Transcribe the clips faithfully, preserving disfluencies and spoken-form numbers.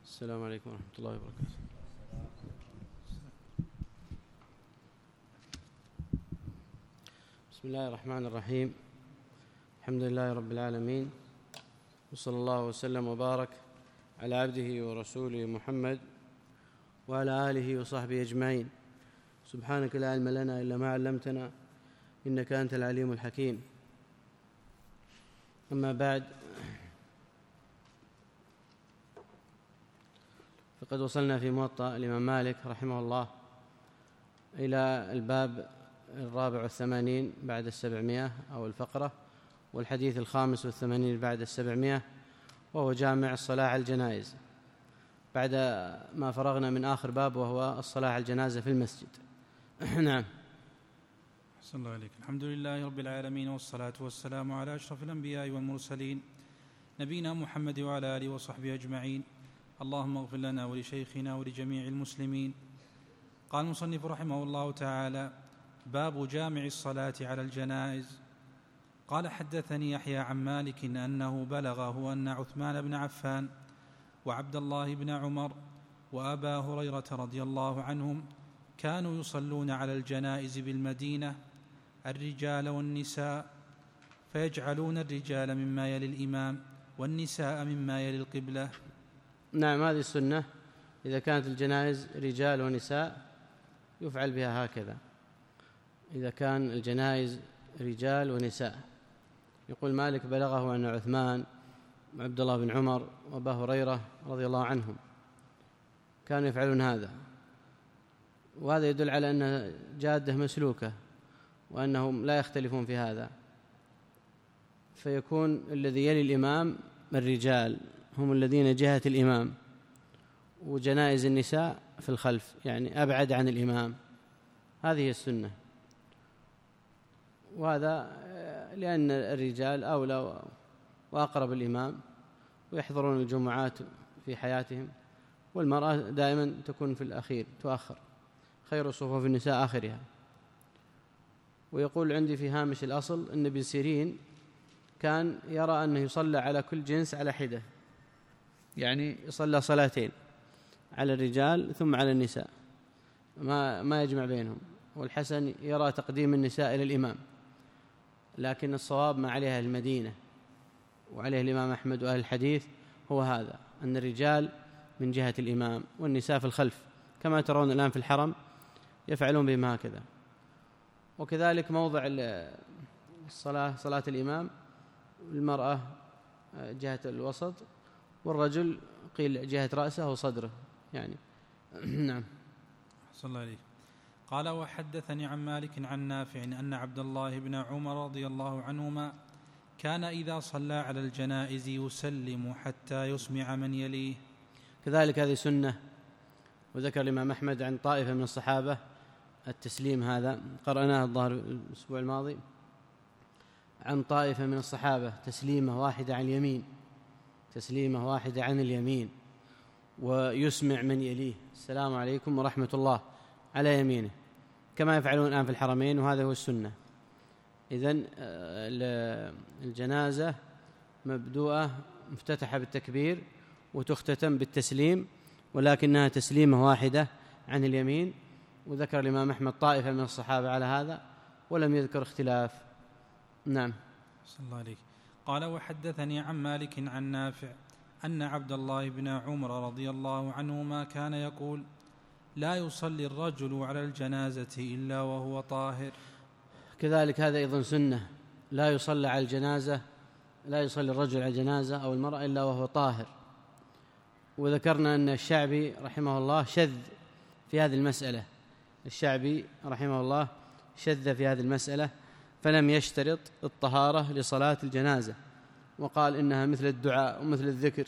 السلام عليكم ورحمة الله وبركاته. بسم الله الرحمن الرحيم. الحمد لله رب العالمين، وصلى الله وسلم وبارك على عبده ورسوله محمد وعلى آله وصحبه أجمعين. سبحانك لا علم لنا إلا ما علمتنا إنك أنت العليم الحكيم. أما بعد، فقد وصلنا في موطأ الإمام مالك رحمه الله إلى الباب الرابع والثمانين بعد السبعمائة أو الفقرة، والحديث الخامس والثمانين بعد السبعمائة، وهو جامع الصلاة على الجنائز، بعد ما فرغنا من آخر باب وهو الصلاة على الجنازة في المسجد. نعم. أحسن الله عليك. الحمد لله رب العالمين، والصلاة والسلام على أشرف الأنبياء والمرسلين نبينا محمد وعلى آله وصحبه أجمعين. اللهم اغفر لنا ولشيخنا ولجميع المسلمين. قال المصنف رحمه الله تعالى: باب جامع الصلاة على الجنائز. قال: حدثني يحيى عن مالك أنه بلغه أن عثمان بن عفان وعبد الله بن عمر وأبا هريرة رضي الله عنهم كانوا يصلون على الجنائز بالمدينة الرجال والنساء، فيجعلون الرجال مما يلي الإمام والنساء مما يلي القبلة. نعم، هذه السنة. إذا كانت الجنائز رجال ونساء يفعل بها هكذا. إذا كان الجنائز رجال ونساء، يقول مالك: بلغه عن عثمان وعبد الله بن عمر وأبا هريرة رضي الله عنهم كانوا يفعلون هذا، وهذا يدل على أن جادة مسلوكة وأنهم لا يختلفون في هذا. فيكون الذي يلي الإمام الرجال هم الذين جهة الإمام، وجنائز النساء في الخلف، يعني أبعد عن الإمام. هذه السنة، وهذا لأن الرجال أولى وأقرب الإمام ويحضرون الجمعات في حياتهم، والمرأة دائما تكون في الأخير، تؤخر، خير صفوف النساء آخرها. ويقول عندي في هامش الأصل أن ابن سيرين كان يرى أنه يصلى على كل جنس على حدة، يعني يصلى صلاتين، على الرجال ثم على النساء، ما ما يجمع بينهم. والحسن يرى تقديم النساء إلى الإمام، لكن الصواب ما عليها المدينة وعليه الإمام أحمد وأهل الحديث هو هذا، أن الرجال من جهة الإمام والنساء في الخلف، كما ترون الآن في الحرم يفعلون بهم هكذا. وكذلك موضع الصلاة، صلاة الإمام، المرأة جهة الوسط، والرجل قيل جهة رأسه وصدره، يعني. نعم. أحسن الله عليك. قال: وحدثني عن مالك عن نافع أن عبد الله بن عمر رضي الله عنهما كان إذا صلى على الجنائز يسلم حتى يسمع من يليه. كذلك هذه سنة. وذكر الإمام أحمد عن طائفة من الصحابة التسليم، هذا قرأناه الظاهر الأسبوع الماضي، عن طائفة من الصحابة تسليمة واحدة عن اليمين، تسليمة واحدة عن اليمين، ويسمع من يليه السلام عليكم ورحمة الله على يمينه، كما يفعلون الآن في الحرمين، وهذا هو السنة. إذن الجنازة مبدوءة مفتتحة بالتكبير وتختتم بالتسليم، ولكنها تسليمة واحدة عن اليمين. وذكر الإمام أحمد طائفة من الصحابة على هذا، ولم يذكر اختلاف. نعم. صلى الله عليك. قال: وحدثني عن مالك عن نافع أن عبد الله بن عمر رضي الله عنهما كان يقول: لا يصلي الرجل على الجنازة إلا وهو طاهر. كذلك هذا أيضا سنة، لا يصلي على الجنازة، لا يصلي الرجل على الجنازة أو المرأة إلا وهو طاهر. وذكرنا أن الشعبي رحمه الله شذ في هذه المسألة، الشعبي رحمه الله شذ في هذه المسألة، فلم يشترط الطهارة لصلاة الجنازة، وقال إنها مثل الدعاء ومثل الذكر،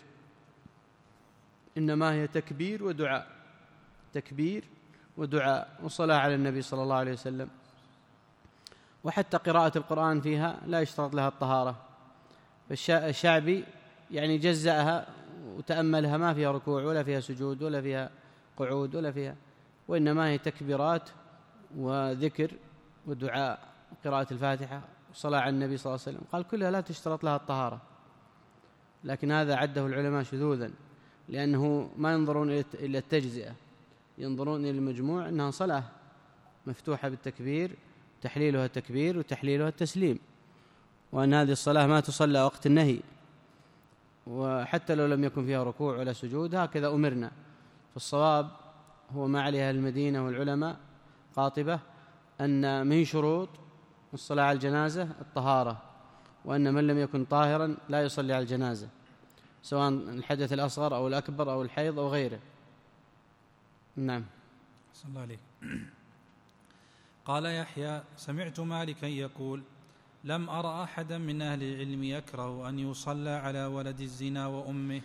إنما هي تكبير ودعاء، تكبير ودعاء وصلاة على النبي صلى الله عليه وسلم. وحتى قراءة القرآن فيها لا يشترط لها الطهارة. فالشعبي يعني جزأها وتأملها، ما فيها ركوع ولا فيها سجود ولا فيها قعود ولا فيها، وإنما هي تكبيرات وذكر ودعاء وقراءة الفاتحة وصلاة على النبي صلى الله عليه وسلم. قال كلها لا تشترط لها الطهارة، لكن هذا عده العلماء شذوذا، لأنه ما ينظرون إلى التجزئة، ينظرون إلى المجموع أنها صلاة مفتوحة بالتكبير، تحليلها التكبير وتحليلها التسليم، وأن هذه الصلاة ما تصلى وقت النهي، وحتى لو لم يكن فيها ركوع ولا سجود هكذا أمرنا. فالصواب هو ما عليها المدينة والعلماء قاطبة، أن من شروط الصلاة على الجنازة الطهارة، وأن من لم يكن طاهرا لا يصلي على الجنازة، سواء الحدث الأصغر أو الأكبر أو الحيض أو غيره. نعم. صلى الله عليه. قال يحيى: سمعت مالكا يقول: لم أرى أحدا من أهل العلم يكره أن يصلى على ولد الزنا وأمه.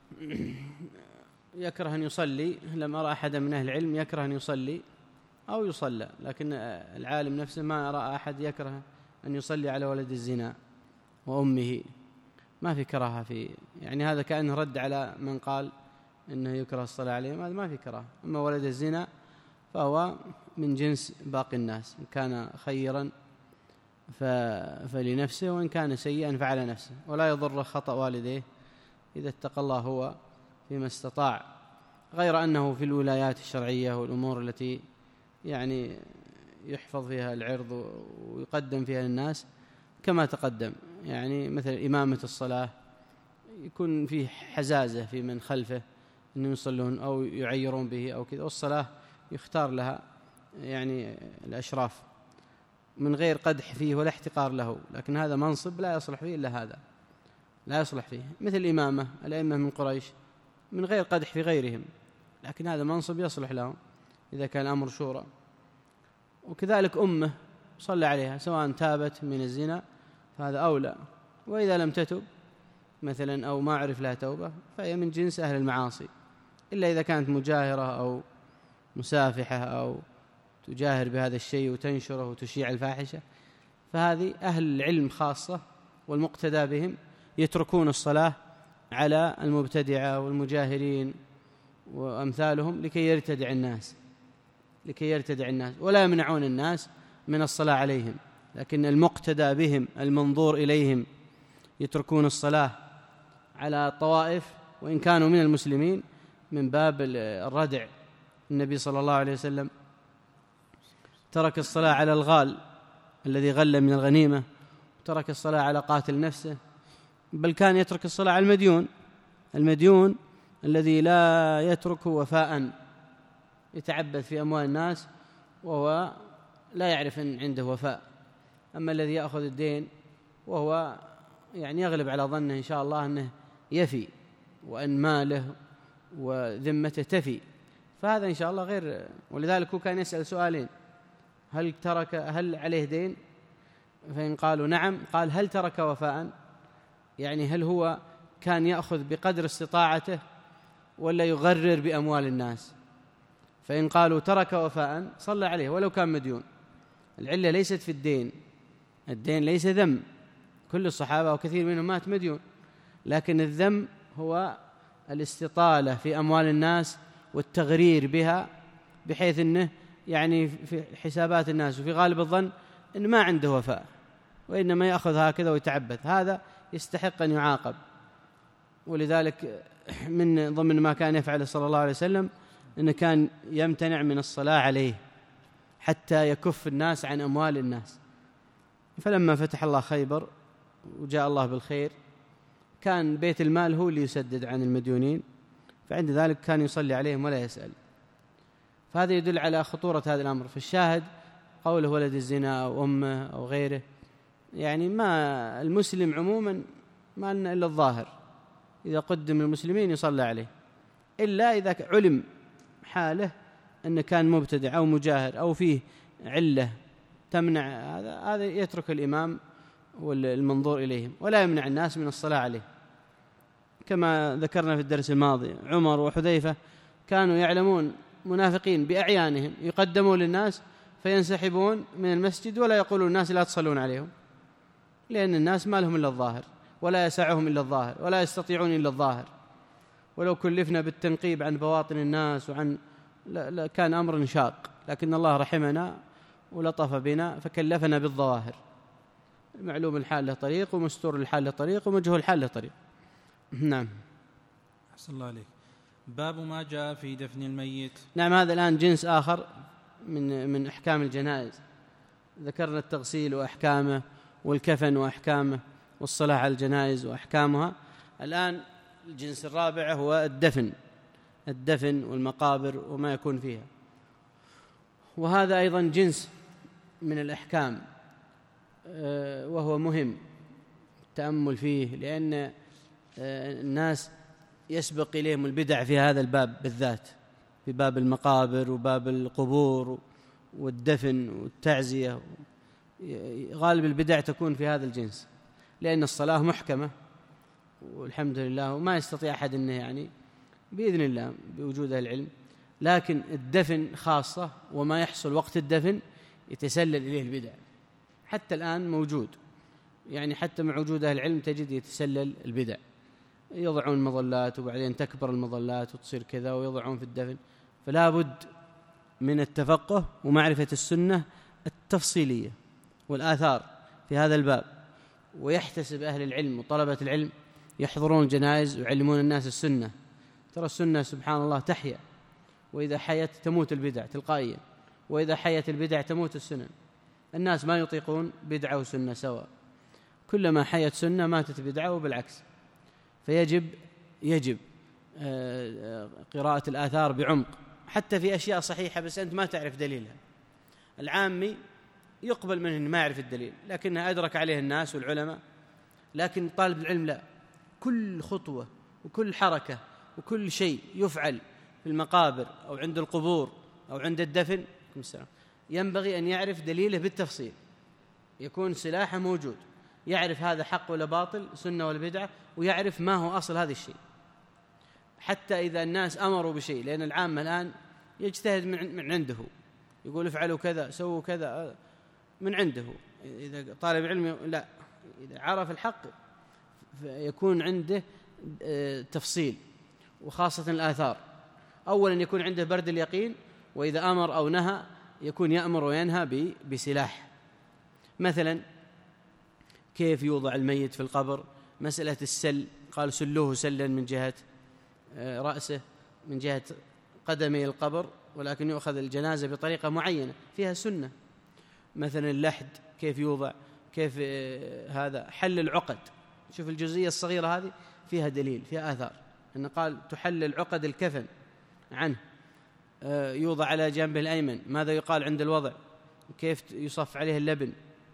يكره أن يصلي، لم أرى أحدا من أهل العلم يكره أن يصلي أو يصلى، لكن العالم نفسه ما أرى أحد يكره أن يصلي على ولد الزنا وأمه، ما في كراهة في، يعني هذا كأنه رد على من قال إنه يكره الصلاة عليهم، هذا ما في كراهة. أما ولد الزنا فهو من جنس باقي الناس، إن كان خيرا فلنفسه، وإن كان سيئا فعلى نفسه، ولا يضر خطأ والديه إذا اتقى الله هو فيما استطاع، غير أنه في الولايات الشرعية والأمور التي يعني يحفظ فيها العرض ويقدم فيها للناس كما تقدم، يعني مثل إمامة الصلاة يكون فيه حزازة في من خلفه أنهم يصلون أو يعيرون به أو كذا، والصلاة يختار لها يعني الأشراف من غير قدح فيه ولا احتقار له، لكن هذا منصب لا يصلح فيه إلا هذا، لا يصلح فيه، مثل الإمامة، الأئمة من قريش من غير قدح في غيرهم، لكن هذا منصب يصلح لهم إذا كان الأمر شورى. وكذلك أمه صلى عليها سواء تابت من الزنا فهذا أولى، وإذا لم تتب مثلا أو ما عرف لها توبة فهي من جنس أهل المعاصي، إلا إذا كانت مجاهرة أو مسافحة أو تجاهر بهذا الشيء وتنشره وتشيع الفاحشة، فهذه أهل العلم خاصة والمقتدى بهم يتركون الصلاة على المبتدعة والمجاهرين وأمثالهم لكي يرتدع الناس لكي يرتدع الناس ولا يمنعون الناس من الصلاة عليهم، لكن المقتدى بهم المنظور إليهم يتركون الصلاة على الطوائف وإن كانوا من المسلمين من باب الردع. النبي صلى الله عليه وسلم ترك الصلاة على الغال الذي غل من الغنيمة، وترك الصلاة على قاتل نفسه، بل كان يترك الصلاة على المديون المديون الذي لا يترك وفاء يتعبث في أموال الناس وهو لا يعرف أن عنده وفاء. أما الذي يأخذ الدين وهو يعني يغلب على ظنه إن شاء الله أنه يفي وأن ماله وذمته تفي، فهذا إن شاء الله غير. ولذلك هو كان يسأل سؤالين: هل ترك هل عليه دين؟ فإن قالوا نعم قال: هل ترك وفاء؟ يعني هل هو كان يأخذ بقدر استطاعته ولا يغرر بأموال الناس؟ فإن قالوا ترك وفاء صلى عليه ولو كان مديون. العلة ليست في الدين، الدين ليس ذم، كل الصحابة وكثير منهم مات مديون، لكن الذم هو الاستطالة في أموال الناس والتغرير بها بحيث أنه يعني في حسابات الناس وفي غالب الظن أنه ما عنده وفاء وإنما يأخذ هكذا ويتعبث، هذا يستحق أن يعاقب. ولذلك من ضمن ما كان يفعل صلى الله عليه وسلم أنه كان يمتنع من الصلاة عليه حتى يكف الناس عن أموال الناس. فلما فتح الله خيبر وجاء الله بالخير كان بيت المال هو اللي يسدد عن المديونين، فعند ذلك كان يصلي عليهم ولا يسأل. فهذا يدل على خطورة هذا الأمر. فالشاهد قوله ولد الزنا أو أمه أو غيره، يعني ما المسلم عموما ما لنا إلا الظاهر، إذا قدم المسلمين يصلى عليه، إلا إذا علم حاله أنه كان مبتدع أو مجاهر أو فيه علة تمنع هذا، هذا يترك الإمام والمنظور إليهم ولا يمنع الناس من الصلاة عليه. كما ذكرنا في الدرس الماضي عمر وحذيفة كانوا يعلمون منافقين بأعيانهم يقدموا للناس فينسحبون من المسجد ولا يقولون الناس لا تصلون عليهم، لأن الناس ما لهم إلا الظاهر ولا يسعهم إلا الظاهر ولا يستطيعون إلا الظاهر، ولو كلفنا بالتنقيب عن بواطن الناس وعن لا لا كان أمر شاق، لكن الله رحمنا ولطف بنا فكلفنا بالظواهر. معلوم الحال له طريق ومستور الحال له طريق ومجهول الحال له طريق. نعم. أحسن الله عليك. باب ما جاء في دفن الميت. نعم، هذا الآن جنس آخر من من أحكام الجنائز. ذكرنا التغسيل وأحكامه والكفن وأحكامه والصلاة على الجنائز وأحكامها. الآن الجنس الرابع هو الدفن الدفن والمقابر وما يكون فيها، وهذا أيضا جنس من الأحكام وهو مهم التأمل فيه، لأن الناس يسبق إليهم البدع في هذا الباب بالذات، في باب المقابر وباب القبور والدفن والتعزية. غالب البدع تكون في هذا الجنس، لأن الصلاة محكمة والحمد لله، وما يستطيع أحد أنه يعني بإذن الله بوجود العلم. لكن الدفن خاصة، وما يحصل وقت الدفن يتسلل إليه البدع، حتى الآن موجود، يعني حتى مع وجود أهل العلم تجد يتسلل البدع، يضعون مظلات وبعدين تكبر المظلات وتصير كذا ويضعون في الدفن. فلا بد من التفقه ومعرفة السنة التفصيلية والآثار في هذا الباب، ويحتسب أهل العلم وطلبة العلم يحضرون الجنائز ويعلمون الناس السنة. ترى السنة سبحان الله تحيا، وإذا حيت تموت البدع تلقائيا، وإذا حيت البدع تموت السنن. الناس ما يطيقون بدعة وسنة سواء، كلما حيت سنة ماتت بدعة وبالعكس. فيجب يجب قراءة الآثار بعمق، حتى في أشياء صحيحة بس أنت ما تعرف دليلها. العامي يقبل منه أنه ما يعرف الدليل، لكنه أدرك عليه الناس والعلماء. لكن طالب العلم لا، كل خطوة وكل حركة وكل شيء يفعل في المقابر أو عند القبور أو عند الدفن ينبغي أن يعرف دليله بالتفصيل، يكون سلاحه موجود، يعرف هذا حق ولا باطل، سنة ولا بدعة، ويعرف ما هو أصل هذا الشيء. حتى إذا الناس أمروا بشيء، لأن العامة الآن يجتهد من عنده، يقول افعلوا كذا سووا كذا من عنده. إذا طالب علم لا، إذا عرف الحق يكون عنده تفصيل، وخاصة الآثار. أولا يكون عنده برد اليقين، وإذا أمر أو نهى يكون يأمر وينهى بسلاح. مثلا كيف يوضع الميت في القبر، مسألة السل، قال سلوه سلا من جهة رأسه، من جهة قدمي القبر، ولكن يؤخذ الجنازة بطريقة معينة فيها سنة. مثلا اللحد كيف يوضع، كيف هذا حل العقد، شوف الجزئية الصغيرة هذه فيها دليل، فيها آثار، أنه قال تحلل عقد الكفن عنه، يوضع على جنبه الأيمن، ماذا يقال عند الوضع، كيف يصف عليه اللبن،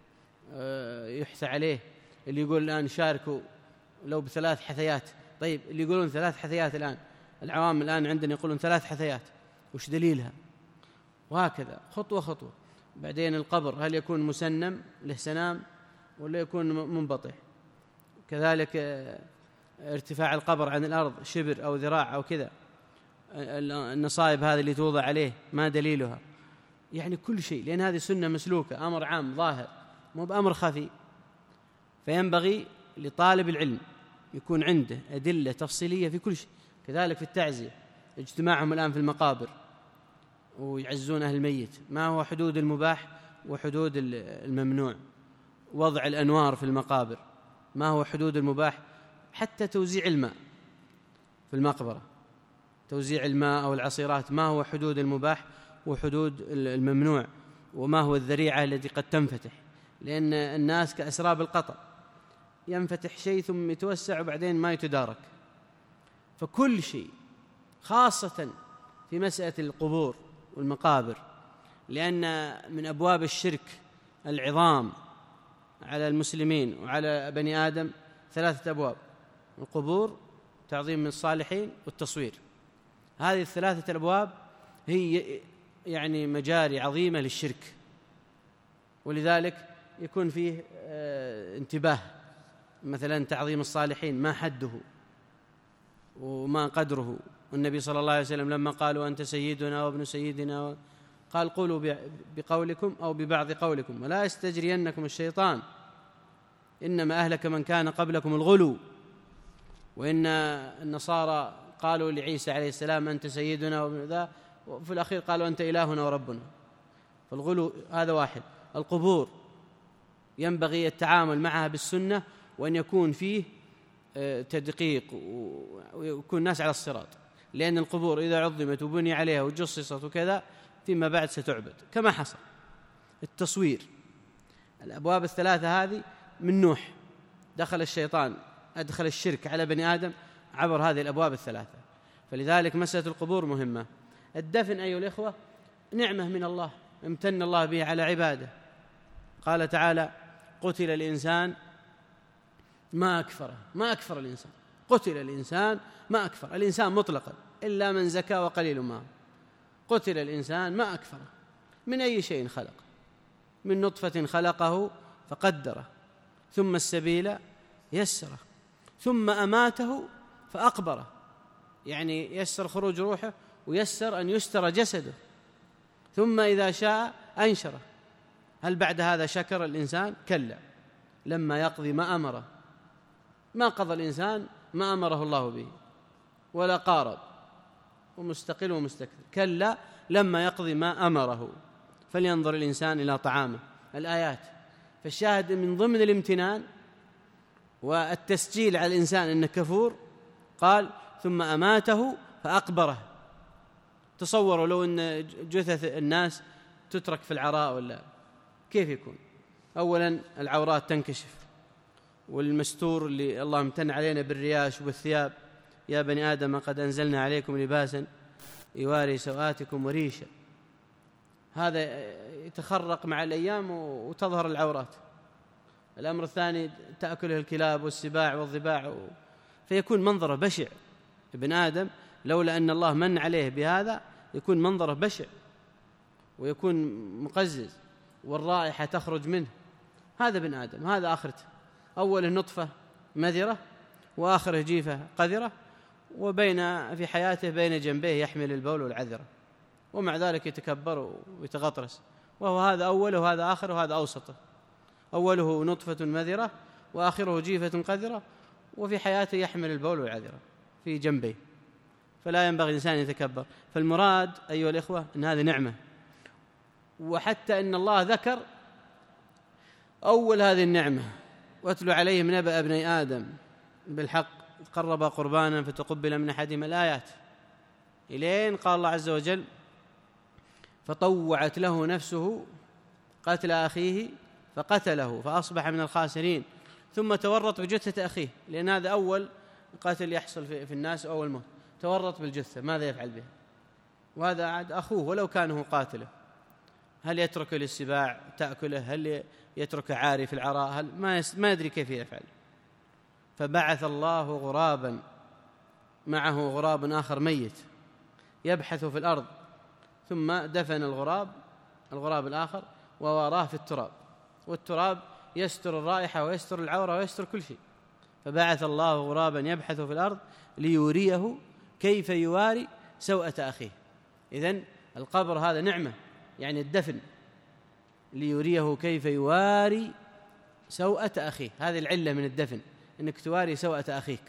يحثى عليه. اللي يقول الآن شاركوا لو بثلاث حثيات، طيب اللي يقولون ثلاث حثيات الآن، العوام الآن عندنا يقولون ثلاث حثيات، وش دليلها؟ وهكذا خطوة خطوة. بعدين القبر هل يكون مسنم له سنام ولا يكون منبطح؟ كذلك ارتفاع القبر عن الأرض شبر أو ذراع أو كذا. النصائب هذه اللي توضع عليه ما دليلها؟ يعني كل شيء، لأن هذه سنة مسلوكة، أمر عام ظاهر مو بأمر خفي. فينبغي لطالب العلم يكون عنده أدلة تفصيلية في كل شيء. كذلك في التعزية، اجتماعهم الآن في المقابر ويعزون أهل الميت، ما هو حدود المباح وحدود الممنوع؟ وضع الأنوار في المقابر، ما هو حدود المباح؟ حتى توزيع الماء في المقبرة، توزيع الماء أو العصيرات، ما هو حدود المباح وحدود الممنوع؟ وما هو الذريعة التي قد تنفتح؟ لأن الناس كأسراب القطع، ينفتح شيء ثم يتوسع وبعدين ما يتدارك. فكل شيء، خاصة في مسألة القبور والمقابر، لأن من أبواب الشرك العظام على المسلمين وعلى بني آدم ثلاثة أبواب: القبور، تعظيم من الصالحين، والتصوير. هذه الثلاثة الأبواب هي يعني مجاري عظيمة للشرك، ولذلك يكون فيه انتباه. مثلا تعظيم الصالحين ما حده وما قدره. والنبي صلى الله عليه وسلم لما قالوا أنت سيدنا وابن سيدنا، قال قولوا بقولكم أو ببعض قولكم ولا يستجرينكم الشيطان، إنما أهلك من كان قبلكم الغلو. وإن النصارى قالوا لعيسى عليه السلام أنت سيدنا وابن ذا، وفي الأخير قالوا أنت إلهنا وربنا. فالغلو هذا واحد. القبور ينبغي التعامل معها بالسنة، وأن يكون فيه تدقيق ويكون الناس على الصراط. لأن القبور إذا عظمت وبني عليها وجصصت وكذا فيما بعد ستعبد كما حصل. التصوير، الأبواب الثلاثة هذه من نوح، دخل الشيطان أدخل الشرك على بني آدم عبر هذه الأبواب الثلاثة، فلذلك مسألة القبور مهمة. الدفن أيها الإخوة نعمة من الله امتن الله به على عباده. قال تعالى: قتل الإنسان ما أكفره. ما أكفر الإنسان، قتل الإنسان ما أكفر، الإنسان مطلقا إلا من زكى وقليل ما. قتل الإنسان ما أكفره، من أي شيء خلق؟ من نطفة خلقه فقدره، ثم السبيل يسره، ثم أماته فأقبره، يعني يسر خروج روحه ويسر أن يستر جسده، ثم إذا شاء أنشره. هل بعد هذا شكر الإنسان؟ كلا، لما يقضي ما أمره. ما قضى الإنسان ما أمره الله به ولا قارب، ومستقل ومستكثر. كلا لما يقضي ما أمره. فلينظر الإنسان إلى طعامه. الآيات. فالشاهد من ضمن الامتنان والتسجيل على الإنسان أنه كفور، قال: ثم أماته فأقبره. تصوروا لو أن جثث الناس تترك في العراء ولا كيف يكون؟ أولا العورات تنكشف، والمستور اللي الله امتن علينا بالرياش وبالثياب: يا بني آدم قد أنزلنا عليكم لباسا يواري سوآتكم وريشا. هذا يتخرق مع الأيام وتظهر العورات. الأمر الثاني تأكله الكلاب والسباع والضباع، فيكون منظره بشع. ابن آدم لولا أن الله من عليه بهذا يكون منظره بشع ويكون مقزز، والرائحة تخرج منه. هذا ابن آدم، هذا آخرته. أوله نطفة مذرة، وآخره جيفة قذرة، وبين في حياته بين جنبيه يحمل البول والعذرة، ومع ذلك يتكبر ويتغطرس. وهو هذا أوله وهذا آخره وهذا أوسطه. أوله نطفة مذرة وآخره جيفة قذرة، وفي حياته يحمل البول والعذرة في جنبيه. فلا ينبغي الإنسان يتكبر. فالمراد أيها الإخوة أن هذه نعمة. وحتى أن الله ذكر أول هذه النعمة: واتل عليهم نبأ ابني آدم بالحق قربا قربانا فتقبل من أحدهما. الآيات إلين قال الله عز وجل: فطوعت له نفسه قتل أخيه فقتله فأصبح من الخاسرين، ثم تورط بجثة أخيه، لأن هذا أول قتل يحصل في الناس، أول موت. تورط بالجثة، ماذا يفعل بها؟ وهذا عاد أخوه ولو كان هو قاتله. هل يترك للسباع تأكله؟ هل يترك عاري في العراء؟ هل ما, ما يدري كيف يفعل. فبعث الله غرابا معه غراب آخر ميت يبحث في الأرض، ثم دفن الغراب الغراب الآخر وواراه في التراب، والتراب يستر الرائحة ويستر العورة ويستر كل شيء. فبعث الله غرابا يبحث في الأرض ليريه كيف يواري سوءة أخيه. إذن القبر هذا نعمة، يعني الدفن، ليريه كيف يواري سوءة أخيه. هذه العلة من الدفن، أنك تواري سوءة أخيك.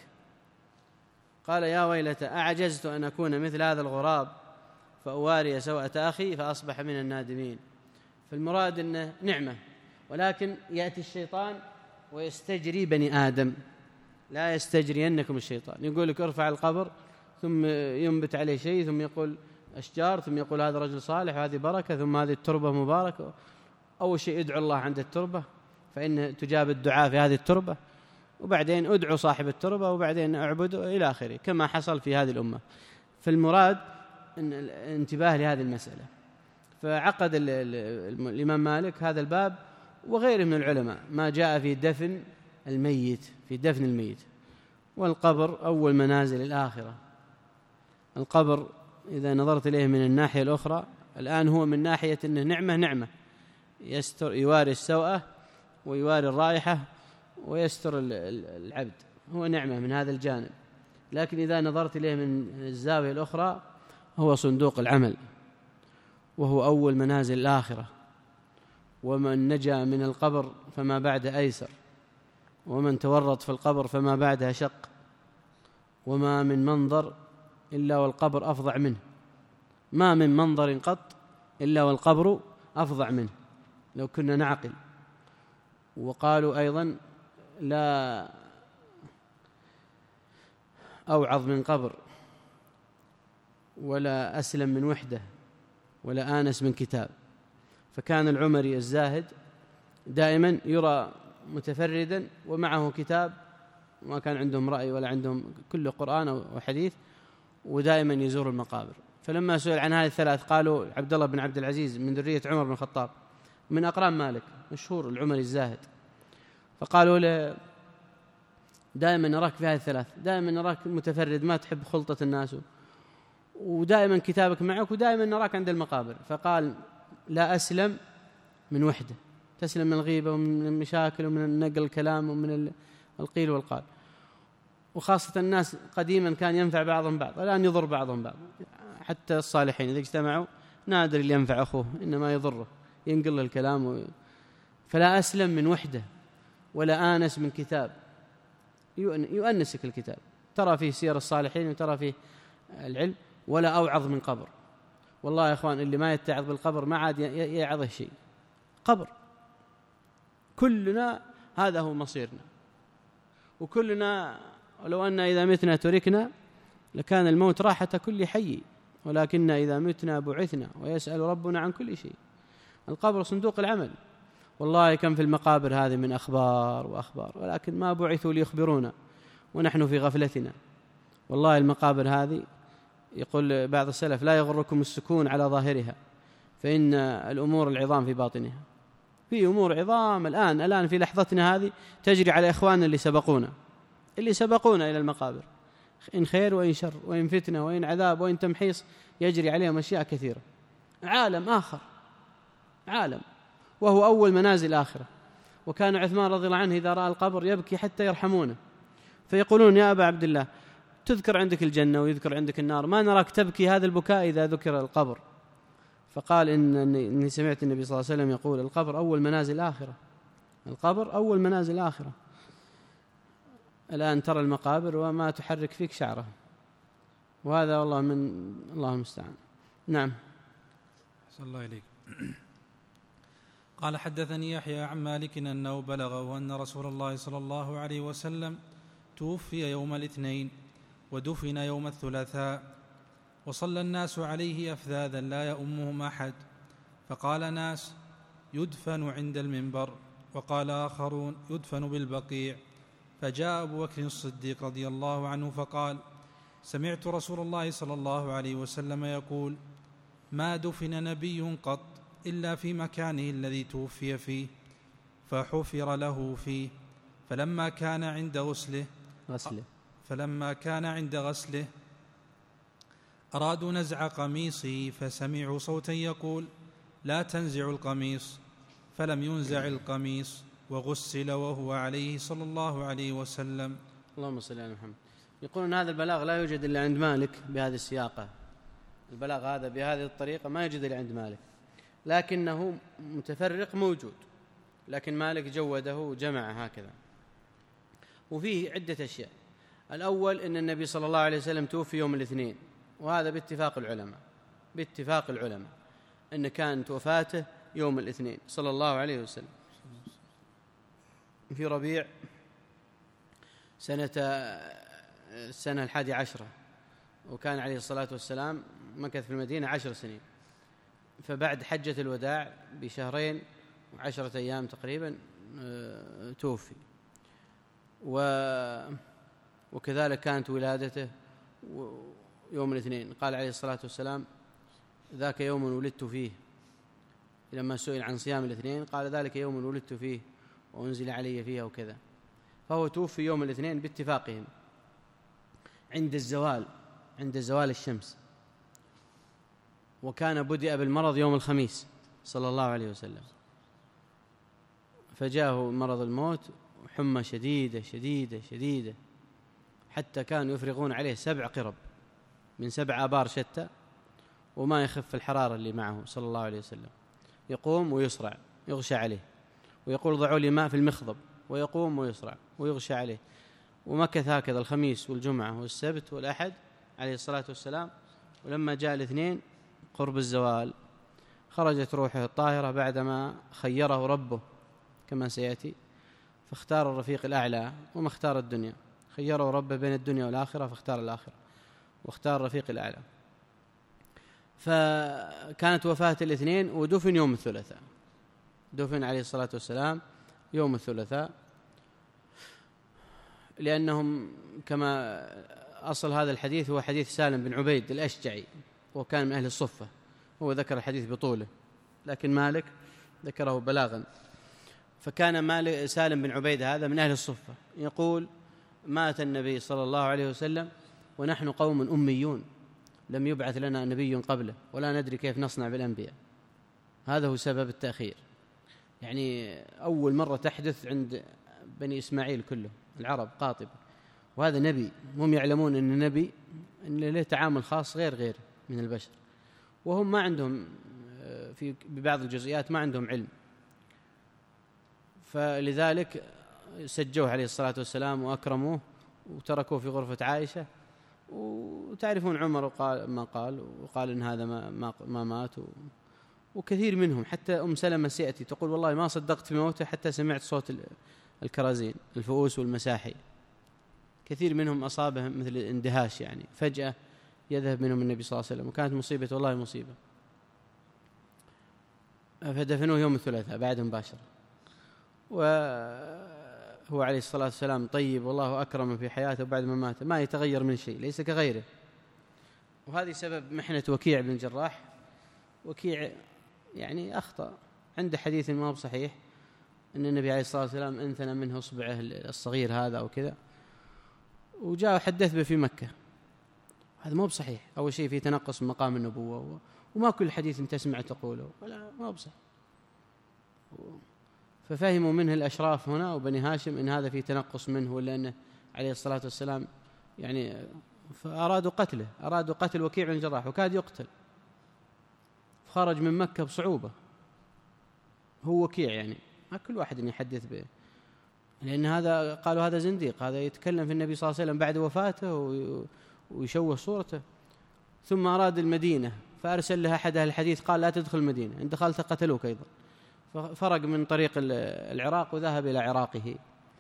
قال: يا ويلتى أعجزت أن أكون مثل هذا الغراب فأواري سوءة أخي فأصبح من النادمين. فالمراد أنه نعمة، ولكن يأتي الشيطان ويستجري بني آدم. لا يستجرينكم الشيطان، يقول لك ارفع القبر، ثم ينبت عليه شيء، ثم يقول أشجار، ثم يقول هذا رجل صالح وهذه بركة، ثم هذه التربة مباركة. أول شيء ادعو الله عند التربة فإن تجاب الدعاء في هذه التربة، وبعدين ادعو صاحب التربة، وبعدين اعبده إلى آخره، كما حصل في هذه الأمة. فالمراد إن الانتباه لهذه المسألة. فعقد الإمام مالك هذا الباب وغيره من العلماء ما جاء في دفن الميت، في دفن الميت. والقبر أول منازل الآخرة. القبر إذا نظرت إليه من الناحية الأخرى، الآن هو من ناحية أنه نعمة نعمة يستر، يواري السوءة ويواري الرائحة ويستر العبد، هو نعمة من هذا الجانب. لكن إذا نظرت إليه من الزاوية الأخرى هو صندوق العمل، وهو أول منازل الآخرة. ومن نجا من القبر فما بعده أيسر، ومن تورط في القبر فما بعدها شق. وما من منظر إلا والقبر أفظع منه، ما من منظر قط إلا والقبر أفظع منه لو كنا نعقل. وقالوا أيضا: لا أوعظ من قبر ولا أسلم من وحدة ولا آنس من كتاب. فكان العمري الزاهد دائما يرى متفردا ومعه كتاب، ما كان عندهم رأي ولا عندهم كله قرآن وحديث، ودائما يزور المقابر. فلما سئل عن هذه الثلاث قالوا عبد الله بن عبد العزيز من ذرية عمر بن الخطاب من أقران مالك، مشهور العمري الزاهد. فقالوا له دائما نراك في هذه الثلاث، دائما نراك متفرد ما تحب خلطة الناس، ودائما كتابك معك، ودائما نراك عند المقابر. فقال لا أسلم من وحدة، تسلم من الغيبة ومن المشاكل ومن نقل الكلام ومن القيل والقال. وخاصة الناس قديما كان ينفع بعضهم بعض، الآن يضر بعضهم بعض. حتى الصالحين إذا اجتمعوا نادر اللي ينفع أخوه، إنما يضره، ينقل الكلام و... فلا أسلم من وحدة ولا آنس من كتاب. يؤنسك الكتاب، ترى فيه سير الصالحين وترى فيه العلم. ولا أوعظ من قبر. والله يا إخوان اللي ما يتعظ بالقبر ما عاد يعظه شيء. قبر كلنا هذا هو مصيرنا، وكلنا ولو أن إذا متنا تركنا لكان الموت راحة كل حي، ولكن إذا متنا بعثنا ويسأل ربنا عن كل شيء. القبر صندوق العمل. والله كم في المقابر هذه من أخبار وأخبار، ولكن ما بعثوا ليخبرونا ونحن في غفلتنا. والله المقابر هذه يقول بعض السلف لا يغركم السكون على ظاهرها، فإن الأمور العظام في باطنها. في أمور عظام الآن الآن في لحظتنا هذه تجري على إخواننا اللي سبقونا اللي سبقونا إلى المقابر، إن خير وإن شر وإن فتنة وإن عذاب وإن تمحيص، يجري عليهم أشياء كثيرة. عالم آخر، عالم، وهو أول منازل الآخرة. وكان عثمان رضي الله عنه إذا رأى القبر يبكي حتى يرحمونه، فيقولون يا أبا عبد الله تذكر عندك الجنة ويذكر عندك النار، ما نراك تبكي هذا البكاء إذا ذكر القبر. فقال إن إني سمعت النبي صلى الله عليه وسلم يقول القبر أول منازل الآخرة، القبر أول منازل الآخرة. الآن ترى المقابر وما تحرك فيك شعره، وهذا والله من الله المستعان. نعم. صلى الله عليك. قال حدثني يحيى عن مالك أنه بلغه أن رسول الله صلى الله عليه وسلم توفي يوم الاثنين ودفن يوم الثلاثاء، وصلى الناس عليه أفذاذا لا يؤمهم أحد، فقال ناس يدفن عند المنبر، وقال آخرون يدفن بالبقيع. فجاء أبو بكر الصديق رضي الله عنه فقال سمعت رسول الله صلى الله عليه وسلم يقول ما دفن نبي قط إلا في مكانه الذي توفي فيه، فحفر له فيه. فلما كان عند غسله غسله فلما كان عند غسله أرادوا نزع قميصه، فسمعوا صوتا يقول لا تنزع القميص، فلم ينزع القميص وغسل وهو عليه صلى الله عليه وسلم. اللهم صل على محمد. يقولون هذا البلاغ لا يوجد إلا عند مالك بهذه السياقة، البلاغ هذا بهذه الطريقة ما يوجد إلا عند مالك، لكنه متفرق موجود، لكن مالك جوده وجمع هكذا. وفيه عدة أشياء. الأول أن النبي صلى الله عليه وسلم توفي يوم الاثنين، وهذا باتفاق العلماء باتفاق العلماء أن كانت وفاته يوم الاثنين صلى الله عليه وسلم في ربيع سنة السنة الحادي عشرة، وكان عليه الصلاة والسلام مكث في المدينة عشر سنين. فبعد حجة الوداع بشهرين وعشرة أيام تقريبا توفي. وكذلك كانت ولادته يوم الاثنين. قال عليه الصلاة والسلام ذاك يوم ولدت فيه، لما سئل عن صيام الاثنين قال ذلك يوم ولدت فيه وأنزل علي فيها وكذا. فهو توفي يوم الاثنين باتفاقهم عند الزوال عند زوال الشمس، وكان بدأ بالمرض يوم الخميس صلى الله عليه وسلم، فجاءه مرض الموت وحمى شديدة شديدة شديدة، حتى كانوا يفرغون عليه سبع قرب من سبع آبار شتى، وما يخف الحرارة اللي معه صلى الله عليه وسلم. يقوم ويصرع يغشى عليه، ويقول ضعوا لي ماء في المخضب، ويقوم ويصرع ويغشى عليه. ومكث هكذا الخميس والجمعة والسبت والأحد عليه الصلاة والسلام. ولما جاء الاثنين قرب الزوال خرجت روحه الطاهرة بعدما خيره ربه كما سيأتي، فاختار الرفيق الأعلى وما اختار الدنيا. خيره ربه بين الدنيا والآخرة فاختار الآخرة، واختار الرفيق الأعلى. فكانت وفاة الاثنين ودفن يوم الثلاثاء، دفن عليه الصلاة والسلام يوم الثلاثاء، لأنهم كما أصل هذا الحديث هو حديث سالم بن عبيد الأشجعي، وكان من أهل الصفة، هو ذكر الحديث بطوله لكن مالك ذكره بلاغا. فكان مالك سالم بن عبيد هذا من أهل الصفة، يقول: مات النبي صلى الله عليه وسلم ونحن قوم أميون لم يبعث لنا نبي قبله ولا ندري كيف نصنع بالأنبياء. هذا هو سبب التأخير، يعني أول مرة تحدث عند بني إسماعيل كله العرب قاطبة، وهذا نبي، هم يعلمون أن النبي أن له تعامل خاص غير غير من البشر، وهم ما عندهم في ببعض الجزئيات ما عندهم علم، فلذلك سجوه عليه الصلاة والسلام وأكرموه وتركوه في غرفة عائشة. وتعرفون عمر قال ما قال، وقال إن هذا ما, ما, ما مات، وكثير منهم حتى أم سلمة سيأتي تقول: والله ما صدقت في موته حتى سمعت صوت الكرازين الفؤوس والمساحي. كثير منهم أصابهم مثل الاندهاش، يعني فجأة يذهب منهم النبي صلى الله عليه وسلم، وكانت مصيبة والله مصيبة. فدفنوه يوم الثلاثاء بعد مباشرة، وهو عليه الصلاة والسلام طيب والله أكرم في حياته بعد ما مات، ما يتغير من شيء، ليس كغيره. وهذه سبب محنة وكيع بن الجراح. وكيع يعني أخطأ، عنده حديث ما هو صحيح أن النبي عليه الصلاة والسلام انثنى منه إصبعه الصغير هذا أو كذا، وجاء وحدث به في مكة. هذا ما هو بصحيح. أول شيء في تنقص من مقام النبوة، وما كل حديث تسمع تقوله، ولا ما هو بصحيح. ففهموا منه الأشراف هنا وبني هاشم إن هذا في تنقص منه، ولا أنه عليه الصلاة والسلام يعني فأرادوا قتله، أرادوا قتل وكيع بن الجراح، وكاد يقتل، خرج من مكة بصعوبة. هو وكيع يعني ما كل واحد يحدث به، لأن هذا قالوا هذا زنديق، هذا يتكلم في النبي صلى الله عليه وسلم بعد وفاته ويشوه صورته. ثم أراد المدينة فأرسل لها أحد أهل الحديث قال: لا تدخل المدينة، إن دخلت قتلوك أيضا. ففرق من طريق العراق وذهب إلى عراقه.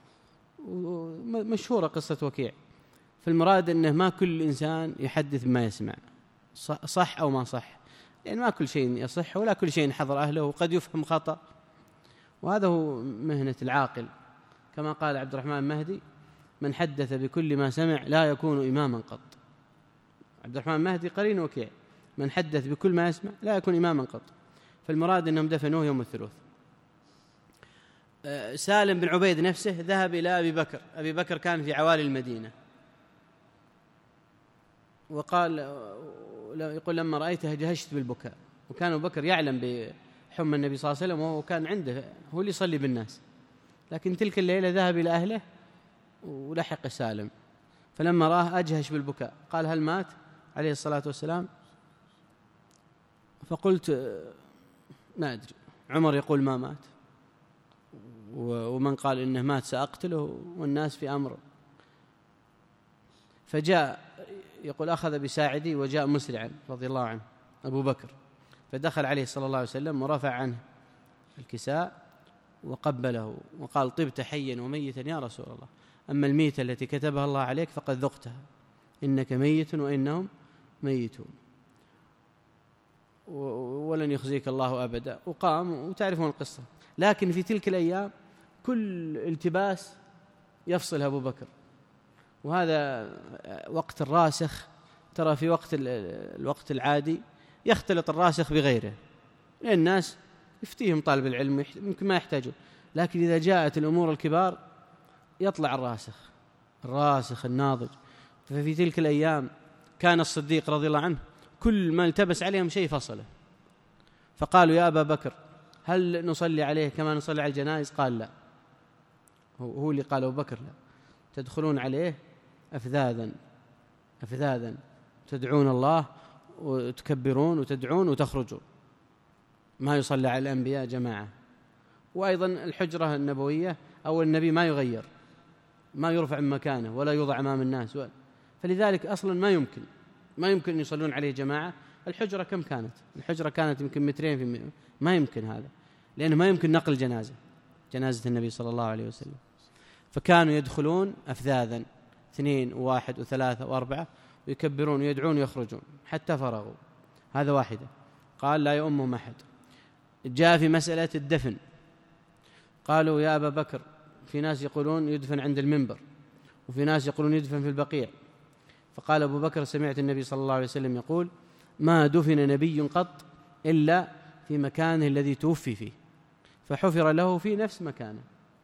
مشهورة قصة وكيع. فالمراد أنه ما كل إنسان يحدث بما يسمع، صح أو ما صح، يعني ما كل شيء يصح ولا كل شيء حضر أهله، وقد يفهم خطأ، وهذا هو مهنة العاقل. كما قال عبد الرحمن المهدي: من حدث بكل ما سمع لا يكون إماما قط. عبد الرحمن المهدي قرين وكيع، من حدث بكل ما يسمع لا يكون إماما قط. فالمراد أنهم دفنوه يوم الثلاث. سالم بن عبيد نفسه ذهب إلى أبي بكر، أبي بكر كان في عوالي المدينة، وقال يقول: لما رأيته جهشت بالبكاء. وكان أبو بكر يعلم بحمى النبي صلى الله عليه وسلم، وكان عنده هو اللي يصلي بالناس، لكن تلك الليلة ذهب إلى أهله ولحق سالم، فلما راه أجهش بالبكاء قال: هل مات عليه الصلاة والسلام؟ فقلت: ما أدري. عمر يقول ما مات، ومن قال إنه مات سأقتله، والناس في أمر. فجاء يقول: أخذ بساعدي وجاء مسرعا رضي الله عنه أبو بكر، فدخل عليه صلى الله عليه وسلم ورفع عنه الكساء وقبله وقال: طبت حيا وميتا يا رسول الله، أما الميتة التي كتبها الله عليك فقد ذقتها، إنك ميت وإنهم ميتون، ولن يخزيك الله أبدا. وقام، وتعرفون القصة. لكن في تلك الأيام كل التباس يفصل أبو بكر، وهذا وقت الراسخ. ترى في وقت الوقت العادي يختلط الراسخ بغيره، لأن الناس يفتيهم طالب العلم يمكن ما يحتاجون، لكن إذا جاءت الأمور الكبار يطلع الراسخ الراسخ الناضج. ففي تلك الأيام كان الصديق رضي الله عنه كل ما التبس عليهم شيء فصله، فقالوا: يا أبا بكر هل نصلي عليه كما نصلي على الجنائز؟ قال: لا. هو اللي قال أبو بكر: لا، تدخلون عليه أفذاذا أفذاذا، تدعون الله وتكبرون وتدعون وتخرجون، ما يصلي على الأنبياء جماعة. وأيضا الحجرة النبوية أو النبي ما يغير، ما يرفع من مكانه ولا يوضع أمام الناس، فلذلك أصلا ما يمكن ما يمكن يصلون عليه جماعة. الحجرة كم كانت؟ الحجرة كانت يمكن مترين في مئة. ما يمكن هذا، لأنه ما يمكن نقل جنازة جنازة النبي صلى الله عليه وسلم. فكانوا يدخلون أفذاذا، اثنين وواحد وثلاثة وأربعة، ويكبرون ويدعون ويخرجون حتى فرغوا. هذا واحدة. قال لا يؤمهم أحد. جاء في مسألة الدفن، قالوا يا أبا بكر في ناس يقولون يدفن عند المنبر وفي ناس يقولون يدفن في البقيع، فقال أبو بكر سمعت النبي صلى الله عليه وسلم يقول ما دفن نبي قط إلا في مكانه الذي توفي فيه، فحفر له في نفس مكانه.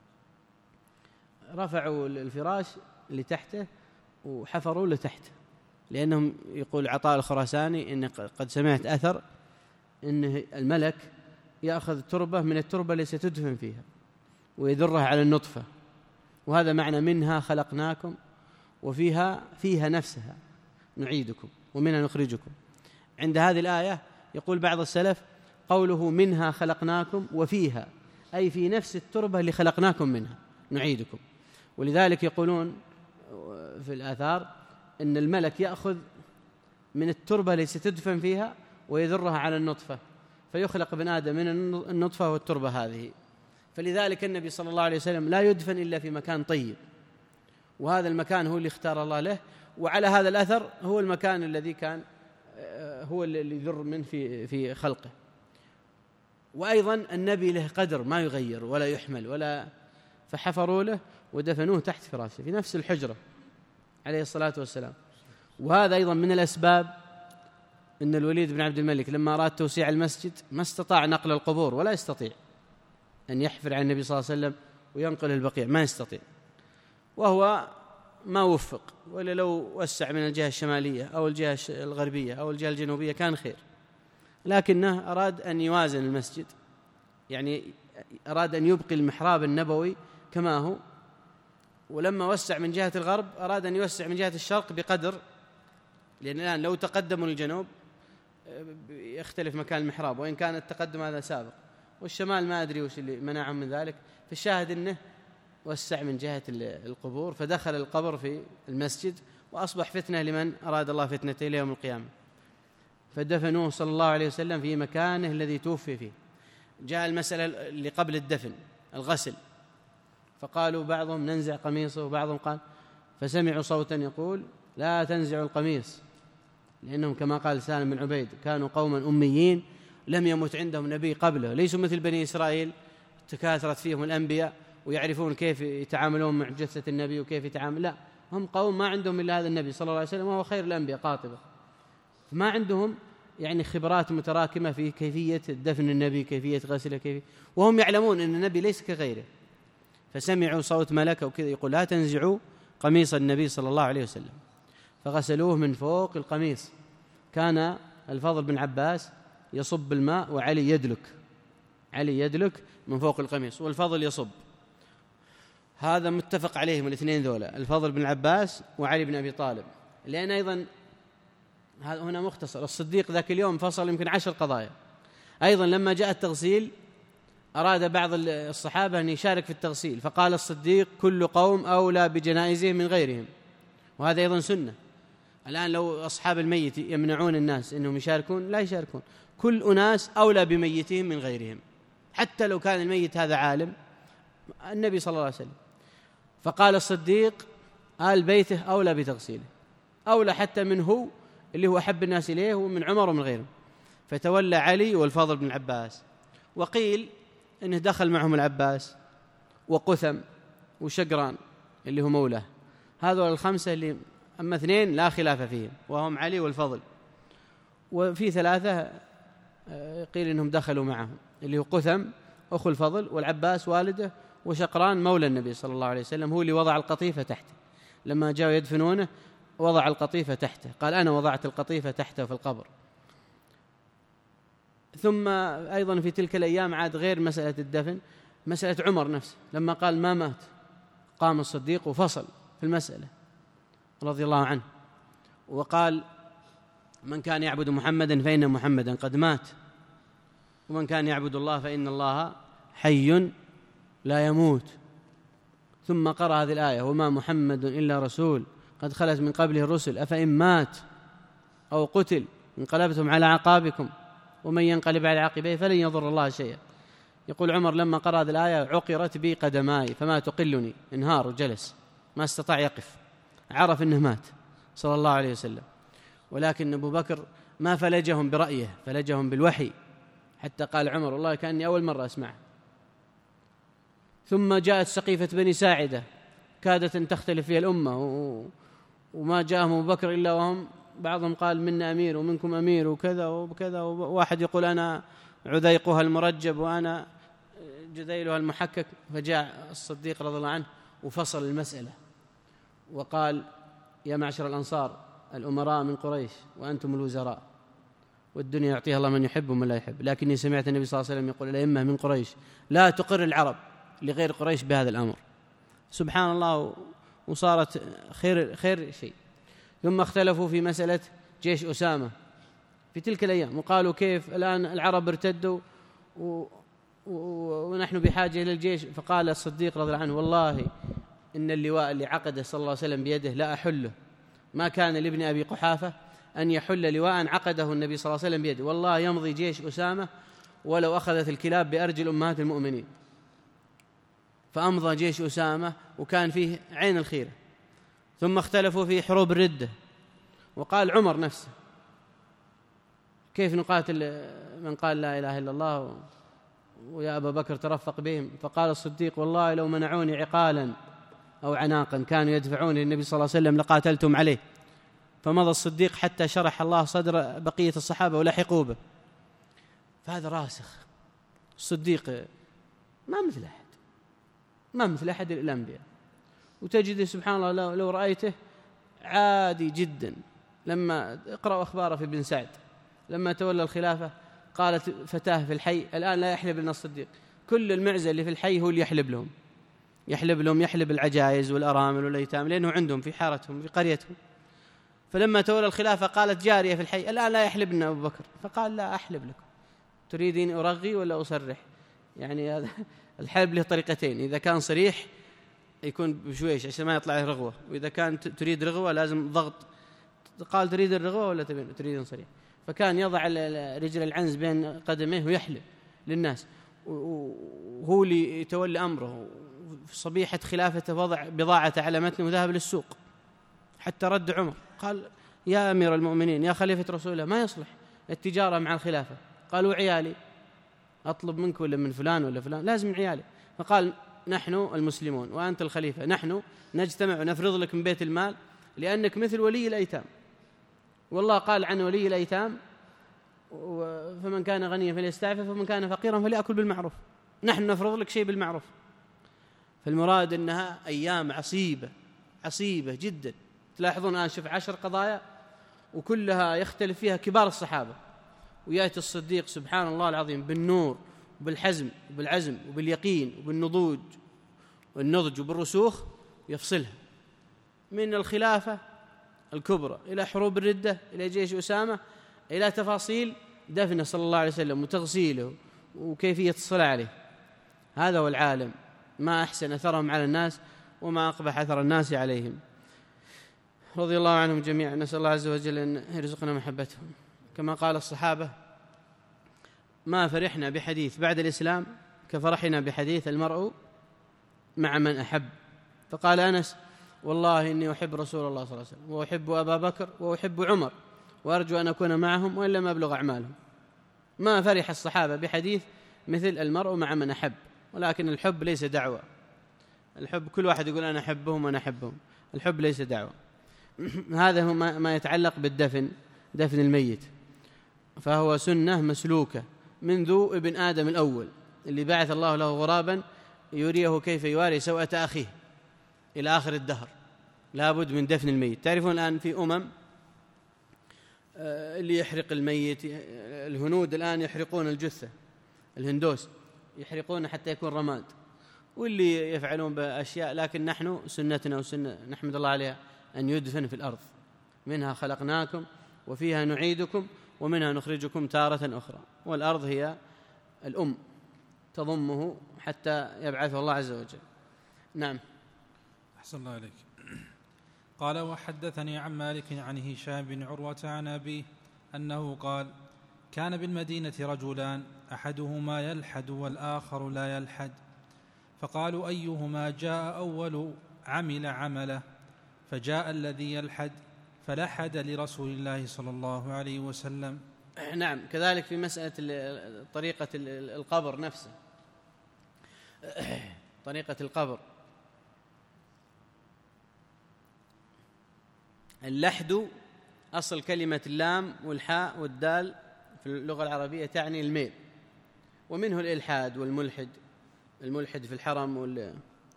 رفعوا الفراش اللي تحته وحفروا له تحته، لأنهم يقول عطاء الخراساني إن قد سمعت أثر إن الملك يأخذ تربة من التربة التي ستدفن فيها ويدرها على النطفة، وهذا معنى منها خلقناكم وفيها فيها نفسها نعيدكم ومنها نخرجكم. عند هذه الآية يقول بعض السلف قوله منها خلقناكم وفيها، أي في نفس التربة اللي خلقناكم منها نعيدكم. ولذلك يقولون في الآثار أن الملك يأخذ من التربة التي ستدفن فيها ويذرها على النطفة، فيخلق ابن آدم من النطفة والتربة هذه. فلذلك النبي صلى الله عليه وسلم لا يدفن إلا في مكان طيب، وهذا المكان هو اللي اختار الله له، وعلى هذا الأثر هو المكان الذي كان هو اللي يذر من في في خلقه. وأيضا النبي له قدر ما يغير ولا يحمل ولا، فحفروا له ودفنوه تحت فراشه في نفس الحجرة عليه الصلاة والسلام. وهذا أيضا من الأسباب أن الوليد بن عبد الملك لما أراد توسيع المسجد ما استطاع نقل القبور، ولا يستطيع أن يحفر عن النبي صلى الله عليه وسلم وينقل البقيع، ما يستطيع، وهو ما وفق. ولا لو وسع من الجهة الشمالية أو الجهة الغربية أو الجهة الجنوبية كان خير، لكنه أراد أن يوازن المسجد، يعني أراد أن يبقي المحراب النبوي كما هو، ولما وسع من جهة الغرب أراد أن يوسع من جهة الشرق بقدر، لأن الآن لو تقدموا للجنوب يختلف مكان المحراب، وإن كان التقدم هذا سابق، والشمال ما أدري وش اللي منعهم من ذلك. فالشاهد أنه وسع من جهة القبور، فدخل القبر في المسجد وأصبح فتنة لمن أراد الله فتنته إلى يوم القيامة. فدفنوه صلى الله عليه وسلم في مكانه الذي توفي فيه. جاء المسألة اللي قبل الدفن الغسل، فقالوا بعضهم ننزع قميصه، وبعضهم قال فسمعوا صوتا يقول لا تنزعوا القميص، لأنهم كما قال سالم بن عبيد كانوا قوما أميين لم يمت عندهم نبي قبله، ليسوا مثل بني إسرائيل تكاثرت فيهم الأنبياء ويعرفون كيف يتعاملون مع جثة النبي وكيف يتعامل، لا، هم قوم ما عندهم إلا هذا النبي صلى الله عليه وسلم وهو خير الأنبياء قاطبة، ما عندهم يعني خبرات متراكمة في كيفية دفن النبي، كيفية غسله، كيفية، وهم يعلمون أن النبي ليس كغيره. فسمعوا صوت ملك وكذا يقول لا تنزعوا قميص النبي صلى الله عليه وسلم، فغسلوه من فوق القميص. كان الفضل بن عباس يصب الماء وعلي يدلك، علي يدلك من فوق القميص والفضل يصب. هذا متفق عليهم الاثنين ذولا، الفضل بن عباس وعلي بن أبي طالب. لأن أيضا هذا هنا مختصر، الصديق ذاك اليوم فصل يمكن عشر قضايا. أيضا لما جاء التغسيل أراد بعض الصحابة أن يشارك في التغسيل، فقال الصديق كل قوم أولى بجنائزهم من غيرهم، وهذا أيضا سنة. الآن لو أصحاب الميت يمنعون الناس أنهم يشاركون، لا يشاركون، كل أناس أولى بميتهم من غيرهم، حتى لو كان الميت هذا عالم النبي صلى الله عليه وسلم. فقال الصديق آل بيته أولى بتغسيله، أولى حتى من هو اللي هو أحب الناس إليه ومن عمر ومن غيره. فتولى علي والفضل بن العباس. وقيل إنه دخل معهم العباس وقثم وشقران اللي هو مولاه، هذول الخمسة اللي أما اثنين لا خلاف فيهم وهم علي والفضل، وفي ثلاثة قيل إنهم دخلوا معهم اللي هو قثم أخو الفضل والعباس والده وشقران مولى النبي صلى الله عليه وسلم، هو اللي وضع القطيفة تحته لما جاءوا يدفنونه، وضع القطيفة تحته، قال أنا وضعت القطيفة تحته في القبر. ثم أيضا في تلك الأيام عاد غير مسألة الدفن، مسألة عمر نفسه لما قال ما مات، قام الصديق وفصل في المسألة رضي الله عنه، وقال من كان يعبد محمدا فإن محمدا قد مات، ومن كان يعبد الله فإن الله حي لا يموت. ثم قرأ هذه الآية وما محمد إلا رسول قد خلت من قبله الرسل أفإن مات أو قتل انقلبتم على عقابكم ومن ينقلب على عقبيه فلن يضر الله شيئا. يقول عمر لما قرأ هذه الآية عقرت بي قدماي فما تقلني، انهار وجلس ما استطاع يقف، عرف أنه مات صلى الله عليه وسلم. ولكن أبو بكر ما فلجهم برأيه، فلجهم بالوحي، حتى قال عمر والله كأني أول مرة أسمعه. ثم جاءت سقيفة بني ساعدة كادت أن تختلف فيها الأمة، وما جاءهم أبو بكر إلا وهم بعضهم قال منا أمير ومنكم أمير وكذا وكذا، وواحد يقول أنا عذيقها المرجب وأنا جذيلها المحكك. فجاء الصديق رضي الله عنه وفصل المسألة وقال يا معشر الأنصار الأمراء من قريش وأنتم الوزراء، والدنيا يعطيها الله من يحب ومن لا يحب، لكني سمعت النبي صلى الله عليه وسلم يقول الأئمة من قريش لا تقر العرب لغير قريش بهذا الأمر. سبحان الله، وصارت خير خير شيء. ثم اختلفوا في مسألة جيش أسامة في تلك الأيام، وقالوا كيف الآن العرب ارتدوا و... و... ونحن بحاجة إلى الجيش. فقال الصديق رضي الله عنه والله إن اللواء اللي عقده صلى الله عليه وسلم بيده لا أحله، ما كان لابن أبي قحافة أن يحل لواء عقده النبي صلى الله عليه وسلم بيده، والله يمضي جيش أسامة ولو أخذت الكلاب بأرجل أمهات المؤمنين. فأمضى جيش أسامة وكان فيه عين الخيرة. ثم اختلفوا في حروب الردة، وقال عمر نفسه كيف نقاتل من قال لا إله إلا الله ويا أبا بكر ترفق بهم. فقال الصديق والله لو منعوني عقالا أو عناقا كانوا يدفعوني للنبي صلى الله عليه وسلم لقاتلتم عليه. فمضى الصديق حتى شرح الله صدر بقية الصحابة ولحقوا به. فهذا راسخ، الصديق ما مثل أحد، ما مثل أحد الأنبياء. وتجد سبحان الله لو, لو رأيته عادي جدا. لما اقرأوا أخباره في بن سعد لما تولى الخلافة قالت فتاه في الحي الآن لا يحلب لنا الصديق، كل المعزة اللي في الحي هو اللي يحلب لهم، يحلب لهم يحلب العجائز والأرامل والأيتام لأنه عندهم في حارتهم في قريتهم. فلما تولى الخلافة قالت جارية في الحي الآن لا يحلب لنا أبو بكر، فقال لا أحلب لكم، تريدين أرغي ولا أصرح؟ يعني هذا الحلب له طريقتين، إذا كان صريح يكون بشويش عشان ما يطلع رغوة، وإذا كان تريد رغوة لازم ضغط. قال تريد الرغوة ولا تريدين صريح؟ فكان يضع رجل العنز بين قدميه ويحلب للناس، وهو اللي يتولى أمره. في صبيحة خلافته وضع بضاعته على متن وذهب للسوق حتى رد عمر قال يا أمير المؤمنين يا خليفة رسول الله ما يصلح التجارة مع الخلافة. قالوا عيالي أطلب منك ولا من فلان ولا فلان، لازم من عيالي. فقال نحن المسلمون وأنت الخليفة، نحن نجتمع ونفرض لك من بيت المال لأنك مثل ولي الأيتام، والله قال عن ولي الأيتام فمن كان غنيا فليستعفف ومن كان فقيرا فليأكل بالمعروف، نحن نفرض لك شيء بالمعروف. فالمراد أنها أيام عصيبة عصيبة جدا. تلاحظون الآن شوف عشر قضايا وكلها يختلف فيها كبار الصحابة، ويأتي الصديق سبحان الله العظيم بالنور وبالحزم وبالعزم وباليقين وبالنضوج والنضج وبالرسوخ يفصلها من الخلافة الكبرى إلى حروب الردة إلى جيش أسامة إلى تفاصيل دفنه صلى الله عليه وسلم وتغسيله وكيفية الصلاة عليه. هذا هو العالم، ما أحسن أثرهم على الناس وما أقبح أثر الناس عليهم، رضي الله عنهم جميعا. نسأل الله عز وجل أن يرزقنا محبتهم. كما قال الصحابة ما فرحنا بحديث بعد الإسلام كفرحنا بحديث المرء مع من أحب. فقال أنس والله إني أحب رسول الله صلى الله عليه وسلم وأحب أبا بكر وأحب عمر وأرجو أن أكون معهم وإن لم أبلغ أعمالهم. ما فرح الصحابة بحديث مثل المرء مع من أحب، ولكن الحب ليس دعوة. الحب كل واحد يقول أنا أحبهم وأنا أحبهم، الحب ليس دعوة. هذا هو ما يتعلق بالدفن، دفن الميت، فهو سنة مسلوكة منذ ابن آدم الأول اللي بعث الله له غرابا يريه كيف يواري سوءة أخيه إلى آخر الدهر، لابد من دفن الميت. تعرفون الآن في أمم اللي يحرق الميت، الهنود الآن يحرقون الجثة، الهندوس يحرقون حتى يكون رماد، واللي يفعلون بأشياء، لكن نحن سنتنا وسنة نحمد الله عليها أن يدفن في الأرض، منها خلقناكم وفيها نعيدكم ومنها نخرجكم تارة أخرى، والأرض هي الأم تضمه حتى يبعثه الله عز وجل. نعم. أحسن الله عليك. قال وحدثني عن مالك عن هشام بن عروة عن أبيه أنه قال كان بالمدينة رجلان أحدهما يلحد والآخر لا يلحد، فقالوا أيهما جاء أول عمل عمله، فجاء الذي يلحد فلحد لرسول الله صلى الله عليه وسلم. نعم، كذلك في مسألة طريقة القبر نفسه، طريقة القبر، اللحد أصل كلمة اللام والحاء والدال في اللغة العربية تعني الميل، ومنه الإلحاد والملحد، الملحد في الحرم وال...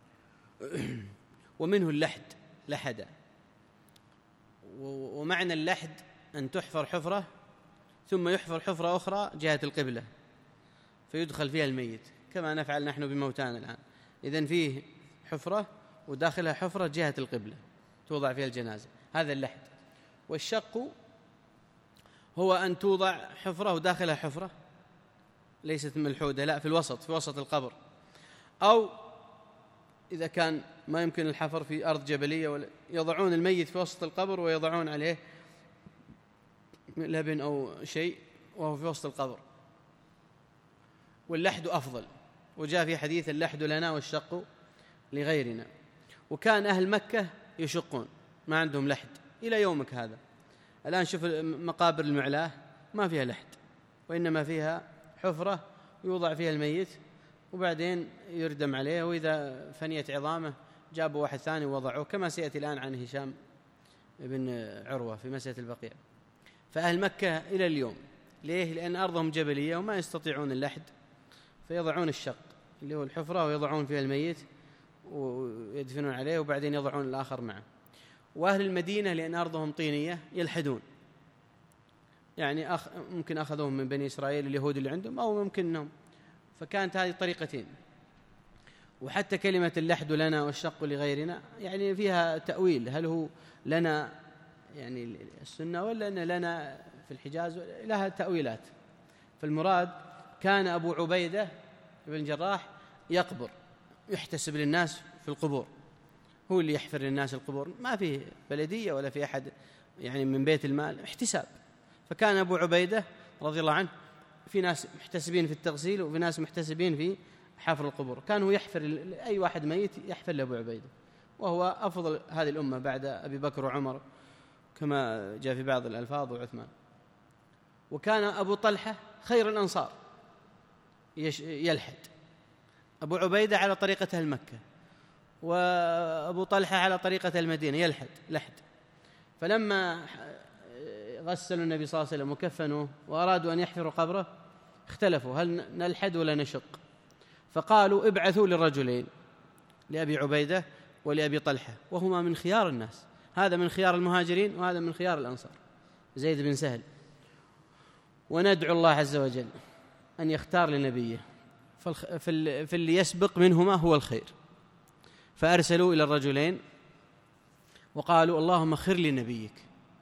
ومنه اللحد، لحد. ومعنى اللحد أن تحفر حفرة ثم يحفر حفرة أخرى جهة القبلة فيدخل فيها الميت، كما نفعل نحن بموتانا الآن. إذن فيه حفرة وداخلها حفرة جهة القبلة توضع فيها الجنازة، هذا اللحد. والشق هو أن توضع حفرة وداخلها حفرة ليست ملحودة، لا، في الوسط، في وسط القبر، أو إذا كان ما يمكن الحفر في أرض جبلية يضعون الميت في وسط القبر ويضعون عليه لبن أو شيء وهو في وسط القبر. واللحد أفضل، وجاء في حديث اللحد لنا والشق لغيرنا. وكان أهل مكة يشقون، ما عندهم لحد إلى يومك هذا. الآن شوف مقابر المعلاه ما فيها لحد، وإنما فيها حفرة يوضع فيها الميت وبعدين يردم عليه، وإذا فنيت عظامه جابوا واحد ثاني ووضعوه، كما سيأتي الآن عن هشام بن عروة في مسألة البقيع. فأهل مكة إلى اليوم، ليه؟ لأن أرضهم جبلية وما يستطيعون اللحد، فيضعون الشق اللي هو الحفرة ويضعون فيها الميت ويدفنون عليه وبعدين يضعون الآخر معه. وأهل المدينة لأن أرضهم طينية يلحدون، يعني أخ ممكن أخذوهم من بني إسرائيل اليهود اللي عندهم، أو ممكنهم، فكانت هذه طريقتين. وحتى كلمة اللحد لنا والشق لغيرنا يعني فيها تأويل، هل هو لنا يعني السنة ولا أن لنا في الحجاز، لها تأويلات. فالمراد كان أبو عبيدة بن الجراح يقبر، يحتسب للناس في القبور، هو اللي يحفر للناس القبور، ما في بلدية ولا في أحد يعني من بيت المال، احتساب. فكان أبو عبيدة رضي الله عنه في ناس محتسبين في التغسيل وفي ناس محتسبين في حفر القبور، كان هو يحفر أي واحد ميت يحفر لأبو عبيدة، وهو أفضل هذه الأمة بعد أبي بكر وعمر كما جاء في بعض الألفاظ وعثمان. وكان أبو طلحة خير الأنصار يلحد، أبو عبيدة على طريقة أهل مكة، وأبو طلحة على طريقة المدينة يلحد لحد. فلما غسلوا النبي صلى الله عليه وسلم وكفنوه وأرادوا أن يحفروا قبره اختلفوا هل نلحد ولا نشق، فقالوا ابعثوا للرجلين، لأبي عبيدة ولأبي طلحة، وهما من خيار الناس، هذا من خيار المهاجرين وهذا من خيار الأنصار، زيد بن سهل، وندعو الله عز وجل أن يختار لنبيه في اللي يسبق منهما هو الخير. فأرسلوا إلى الرجلين وقالوا اللهم خر لنبيك،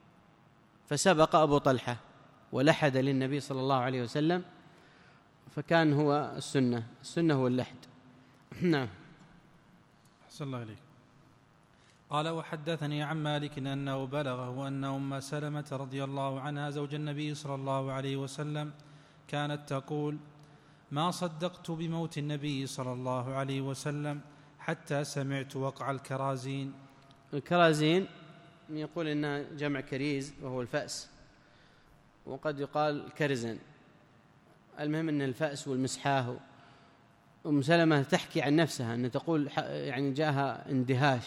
فسبق أبو طلحة ولحد للنبي صلى الله عليه وسلم، فكان هو السنة، السنة هو اللحد. نعم. أحسن الله عليك. قال وحدثني عن مالك أنه بلغه أن أم سلمة رضي الله عنها زوج النبي صلى الله عليه وسلم كانت تقول ما صدقت بموت النبي صلى الله عليه وسلم حتى سمعت وقع الكرازين. الكرازين يقول إنها جمع كريز وهو الفأس، وقد يقال كرزن، المهم أن الفأس والمسحاه. أم سلمة تحكي عن نفسها أن تقول يعني جاءها اندهاش،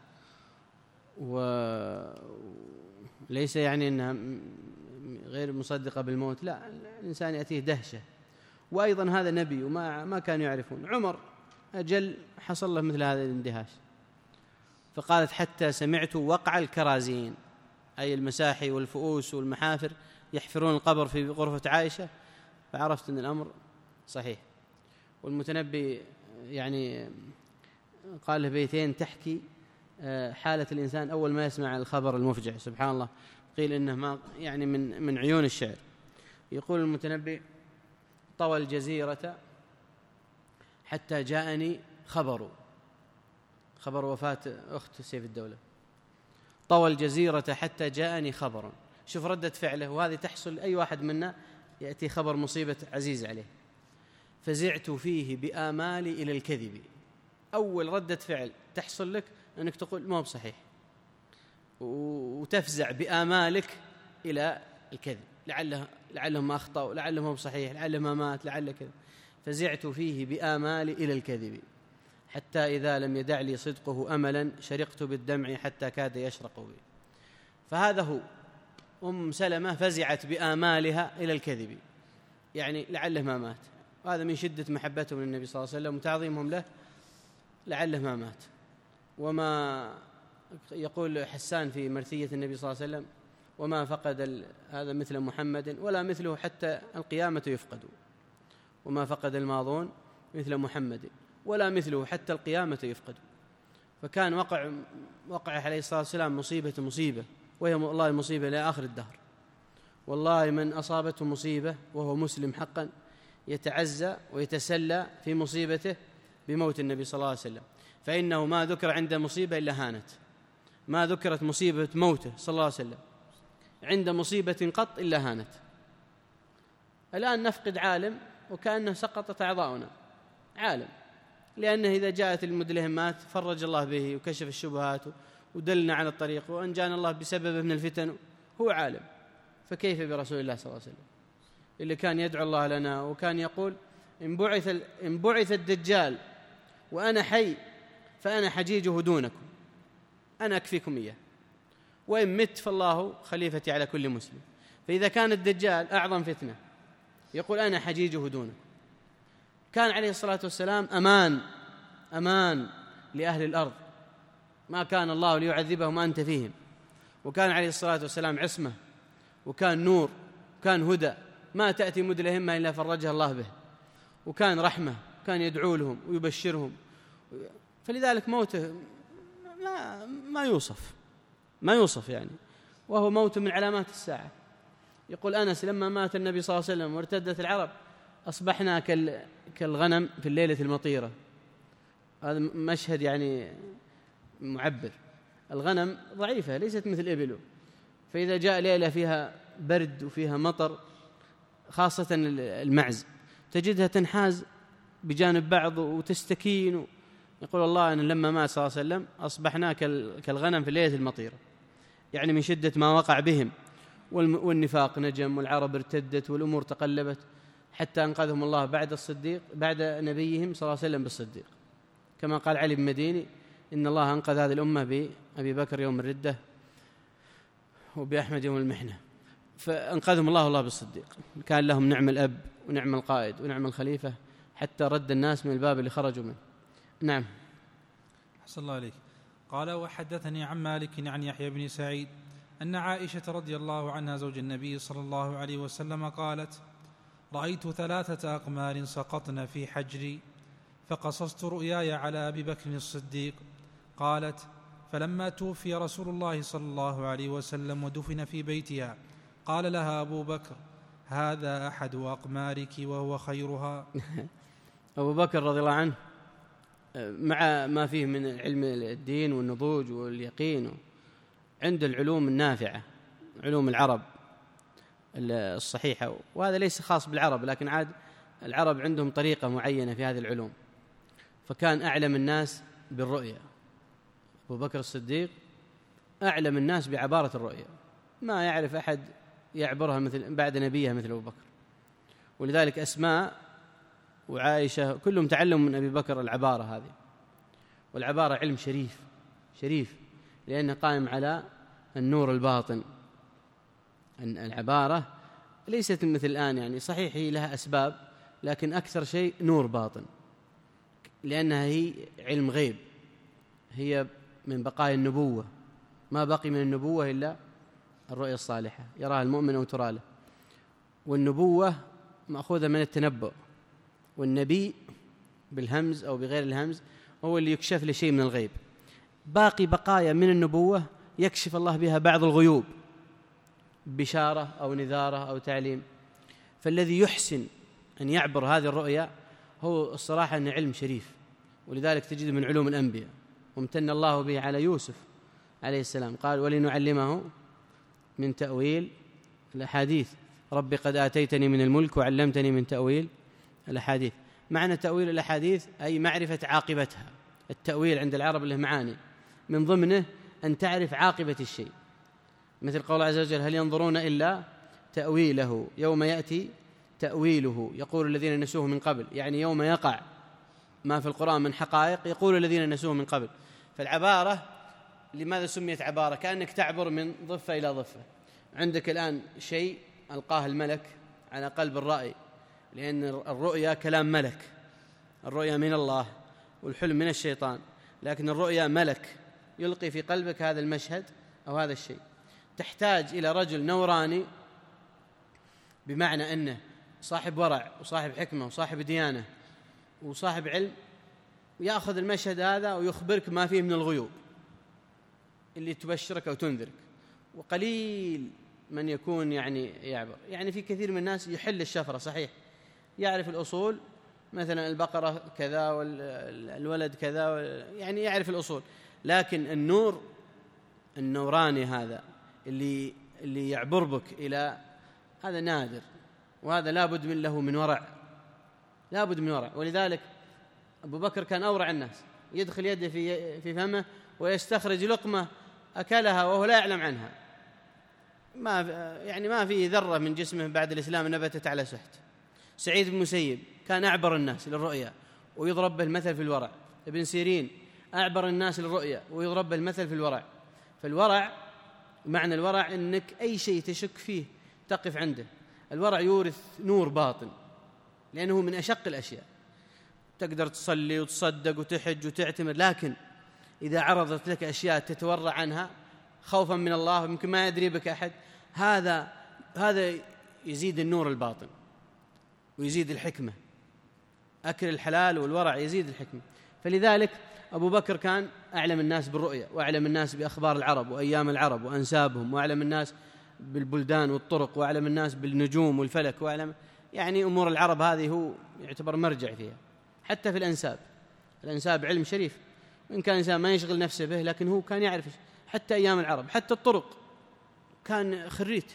وليس يعني أنها غير مصدقة بالموت، لا، الإنسان يأتيه دهشة. وأيضا هذا نبي وما ما كانوا يعرفون. عمر أجل حصل له مثل هذا الاندهاش، فقالت حتى سمعت وقع الكرازين، أي المساحي والفؤوس والمحافر يحفرون القبر في غرفة عائشة، فعرفت أن الأمر صحيح. والمتنبي يعني قال له بيتين تحكي حالة الإنسان أول ما يسمع الخبر المفجع، سبحان الله، قيل إنه ما يعني من من عيون الشعر. يقول المتنبي طوى الجزيرة حتى جاءني خبر خبر وفاة أخت سيف الدولة، طوى الجزيرة حتى جاءني خبر. شوف ردة فعله، وهذه تحصل أي واحد منا يأتي خبر مصيبة عزيز عليه. فزعت فيه بآمالي إلى الكذب، أول ردة فعل تحصل لك أنك تقول ما هو بصحيح، وتفزع بآمالك إلى الكذب، لعله لعلهم أخطأوا، لعلهم صحيح، لعله ما مات، لعله كذا. فزعت فيه بآمالي إلى الكذب حتى إذا لم يدع لي صدقه أملا شرقت بالدمع حتى كاد يشرق بي. فهذا هو. أم سلمة فزعت بآمالها إلى الكذب، يعني لعله ما مات، وهذا من شدة محبتهم للنبي صلى الله عليه وسلم وتعظيمهم له، لعله ما مات. وما يقول حسان في مرثية النبي صلى الله عليه وسلم: وما فقد هذا مثل محمد ولا مثله حتى القيامة يفقد، وما فقد الماضون مثل محمد ولا مثله حتى القيامة يفقد. فكان وقع وقع عليه الصلاة والسلام مصيبة مصيبة، وهي والله المصيبة لآخر الدهر. والله من أصابته مصيبة وهو مسلم حقا يتعزى ويتسلى في مصيبته بموت النبي صلى الله عليه وسلم، فإنه ما ذكر عند مصيبة إلا هانت، ما ذكرت مصيبة موته صلى الله عليه وسلم عند مصيبة قط إلا هانت. الآن نفقد عالم وكأنه سقطت أعضاؤنا، عالم، لأنه إذا جاءت المدلهمات فرج الله به وكشف الشبهات ودلنا على الطريق وأنجانا الله بسببه من الفتن، هو عالم. فكيف برسول الله صلى الله عليه وسلم اللي كان يدعو الله لنا وكان يقول: إن بعث إن بعث الدجال وأنا حي فأنا حجيجه دونكم، أنا أكفيكم إياه، وإن مت فالله خليفتي على كل مسلم. فإذا كان الدجال أعظم فتنة يقول: أنا حجيجه دونكم. كان عليه الصلاة والسلام أمان أمان لأهل الأرض، ما كان الله ليعذبهم وأنت فيهم، وكان عليه الصلاة والسلام عصمة، وكان نور، وكان هدى، ما تأتي مدلهمة إلا فرجها الله به، وكان رحمة، كان يدعو لهم ويبشرهم. فلذلك موته ما, ما يوصف ما يوصف يعني، وهو موت من علامات الساعة. يقول أنس: لما مات النبي صلى الله عليه وسلم وارتدت العرب أصبحنا كالغنم في الليلة المطيرة. هذا مشهد يعني معبر. الغنم ضعيفة ليست مثل الإبل، فإذا جاء ليلة فيها برد وفيها مطر، خاصة المعز، تجدها تنحاز بجانب بعض وتستكين. يقول الله أن لما مات صلى الله عليه وسلم أصبحنا كالغنم في الليلة المطيرة، يعني من شدة ما وقع بهم، والنفاق نجم والعرب ارتدت والأمور تقلبت، حتى أنقذهم الله بعد الصديق بعد نبيهم صلى الله عليه وسلم بالصديق، كما قال علي بن مديني: إن الله أنقذ هذه الأمة بأبي بكر يوم الردة وبأحمد يوم المحنة، فأنقذهم الله الله بالصديق. كان لهم نعم الأب ونعم القائد ونعم الخليفة، حتى رد الناس من الباب اللي خرجوا منه. نعم. أحسن الله عليك. قال: وحدثني عن مالك عن يحيى بن سعيد أن عائشة رضي الله عنها زوج النبي صلى الله عليه وسلم قالت: رأيت ثلاثة أقمار سقطن في حجري فقصصت رؤياي على أبي بكر الصديق. قالت: فلما توفي رسول الله صلى الله عليه وسلم ودفن في بيتها قال لها أبو بكر: هذا أحد أقمارك وهو خيرها. أبو بكر رضي الله عنه مع ما فيه من علم الدين والنضوج واليقين عند العلوم النافعة، علوم العرب الصحيحة، وهذا ليس خاص بالعرب، لكن عاد العرب عندهم طريقة معينة في هذه العلوم. فكان أعلم الناس بالرؤيا، أبو بكر الصديق أعلم الناس بعبارة الرؤيا، ما يعرف أحد يعبرها مثل بعد نبيها مثل أبو بكر. ولذلك أسماء وعائشة كلهم تعلموا من أبي بكر العبارة هذه، والعبارة علم شريف شريف لأنه قائم على النور الباطن. العبارة ليست مثل الآن، يعني صحيح هي لها أسباب، لكن أكثر شيء نور باطن، لأنها هي علم غيب، هي من بقايا النبوة، ما بقي من النبوة إلا الرؤيا الصالحة يراها المؤمن وترى له. والنبوة مأخوذة من التنبؤ، والنبي بالهمز أو بغير الهمز هو اللي يكشف لشيء من الغيب. باقي بقايا من النبوة يكشف الله بها بعض الغيوب، بشارة أو نذارة أو تعليم. فالذي يحسن أن يعبر هذه الرؤيا هو الصراحة أن علم شريف، ولذلك تجد من علوم الأنبياء، وامتن الله به على يوسف عليه السلام، قال: ولنعلمه من تأويل الأحاديث، رب قد آتيتني من الملك وعلمتني من تأويل الأحاديث. معنى تأويل الأحاديث أي معرفة عاقبتها. التأويل عند العرب له معاني، من ضمنه أن تعرف عاقبة الشيء، مثل قول عز وجل: هل ينظرون إلا تأويله يوم يأتي تأويله يقول الذين نسوه من قبل، يعني يوم يقع ما في القرآن من حقائق يقول الذين نسوه من قبل. فالعبارة لماذا سميت عبارة؟ كأنك تعبر من ضفة إلى ضفة. عندك الآن شيء ألقاه الملك على قلب الرأي، لأن الرؤيا كلام ملك، الرؤيا من الله والحلم من الشيطان، لكن الرؤيا ملك يلقي في قلبك هذا المشهد أو هذا الشيء. تحتاج إلى رجل نوراني، بمعنى أنه صاحب ورع وصاحب حكمة وصاحب ديانة وصاحب علم، ويأخذ المشهد هذا ويخبرك ما فيه من الغيوب اللي تبشرك أو تنذرك. وقليل من يكون يعني يعبر، يعني في كثير من الناس يحل الشفرة، صحيح يعرف الأصول، مثلا البقرة كذا والولد كذا، يعني يعرف الأصول، لكن النور النوراني هذا اللي اللي يعبر بك إلى هذا نادر، وهذا لابد من له من ورع، لابد من ورع. ولذلك أبو بكر كان أورع الناس، يدخل يده في في فمه ويستخرج لقمة أكلها وهو لا يعلم عنها، ما يعني ما في ذرة من جسمه بعد الإسلام نبتت على سحت. سعيد بن مسيب كان أعبر الناس للرؤيا ويضرب به المثل في الورع. ابن سيرين أعبر الناس للرؤيا ويضرب به المثل في الورع. فالورع، معنى الورع أنك أي شيء تشك فيه تقف عنده. الورع يورث نور باطن، لأنه من أشق الأشياء. تقدر تصلي وتصدق وتحج وتعتمر، لكن إذا عرضت لك أشياء تتورع عنها خوفا من الله يمكن ما يدري بك أحد، هذا هذا يزيد النور الباطن ويزيد الحكمة. أكل الحلال والورع يزيد الحكمة. فلذلك أبو بكر كان أعلم الناس بالرؤيا، وأعلم الناس بأخبار العرب وأيام العرب وأنسابهم، وأعلم الناس بالبلدان والطرق، وأعلم الناس بالنجوم والفلك، وأعلم يعني أمور العرب هذه هو يعتبر مرجع فيها. حتى في الأنساب، الأنساب علم شريف، وإن كان الإنسان ما يشغل نفسه به، لكن هو كان يعرف حتى أيام العرب، حتى الطرق كان خريت.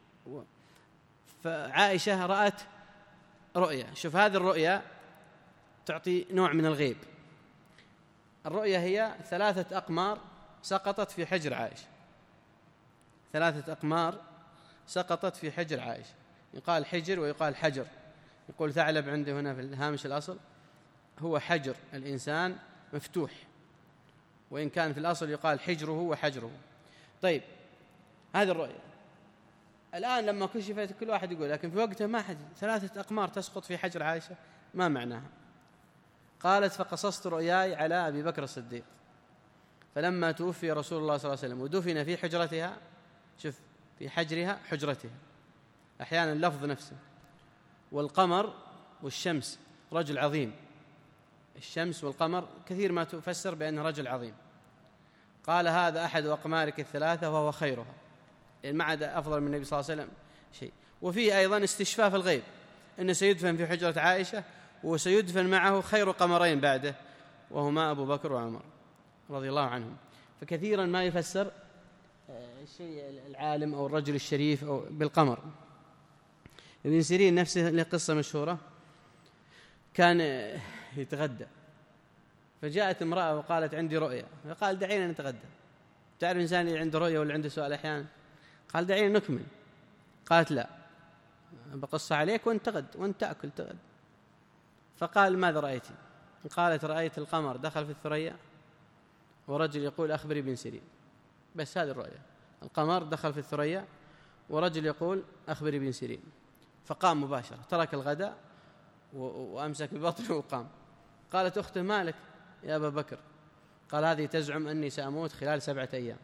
فعائشة رأت رؤيا. شوف هذه الرؤيا تعطي نوع من الغيب. الرؤيا هي ثلاثة أقمار سقطت في حجر عائشة، ثلاثة أقمار سقطت في حجر عائشة. يقال حجر ويقال حجر. يقول ثعلب عنده هنا في الهامش الأصل هو حجر الإنسان مفتوح، وإن كان في الأصل يقال حجره وحجره. طيب هذه الرؤيا الآن لما كشفت كل واحد يقول، لكن في وقته ما حد، ثلاثة أقمار تسقط في حجر عائشة ما معناها؟ قالت: فقصصت رؤياي على أبي بكر الصديق فلما توفي رسول الله صلى الله عليه وسلم ودفن في حجرتها، شوف في حجرها حجرتها، أحيانا اللفظ نفسه. والقمر والشمس رجل عظيم، الشمس والقمر كثير ما تفسر بأنه رجل عظيم. قال: هذا أحد أقمارك الثلاثة وهو خيرها، يعني ما عاد أفضل من النبي صلى الله عليه وسلم شيء. وفيه أيضا استشفاف الغيب، أنه سيدفن في حجرة عائشة وسيدفن معه خير قمرين بعده، وهما أبو بكر وعمر رضي الله عنهم. فكثيرا ما يفسر الشيء العالم أو الرجل الشريف أو بالقمر. ابن سيرين نفسه له قصة مشهورة، كان يتغدى فجاءت امرأة وقالت: عندي رؤيا. فقال: دعينا نتغدى. تعرف الإنسان اللي عنده رؤيا ولا عنده سؤال أحيانا؟ قال: دعينا نكمل. قالت: لا، بقص عليك وانت تغد وانت تأكل تغد. فقال: ماذا رأيتي؟ قالت: رأيت القمر دخل في الثريا ورجل يقول: أخبري ابن سيرين. بس هذه الرؤيا، القمر دخل في الثريا ورجل يقول: أخبري ابن سيرين. فقام مباشرة، ترك الغداء وأمسك ببطنه وقام. قالت أخته: مالك يا أبا بكر؟ قال: هذه تزعم أني سأموت خلال سبعة أيام.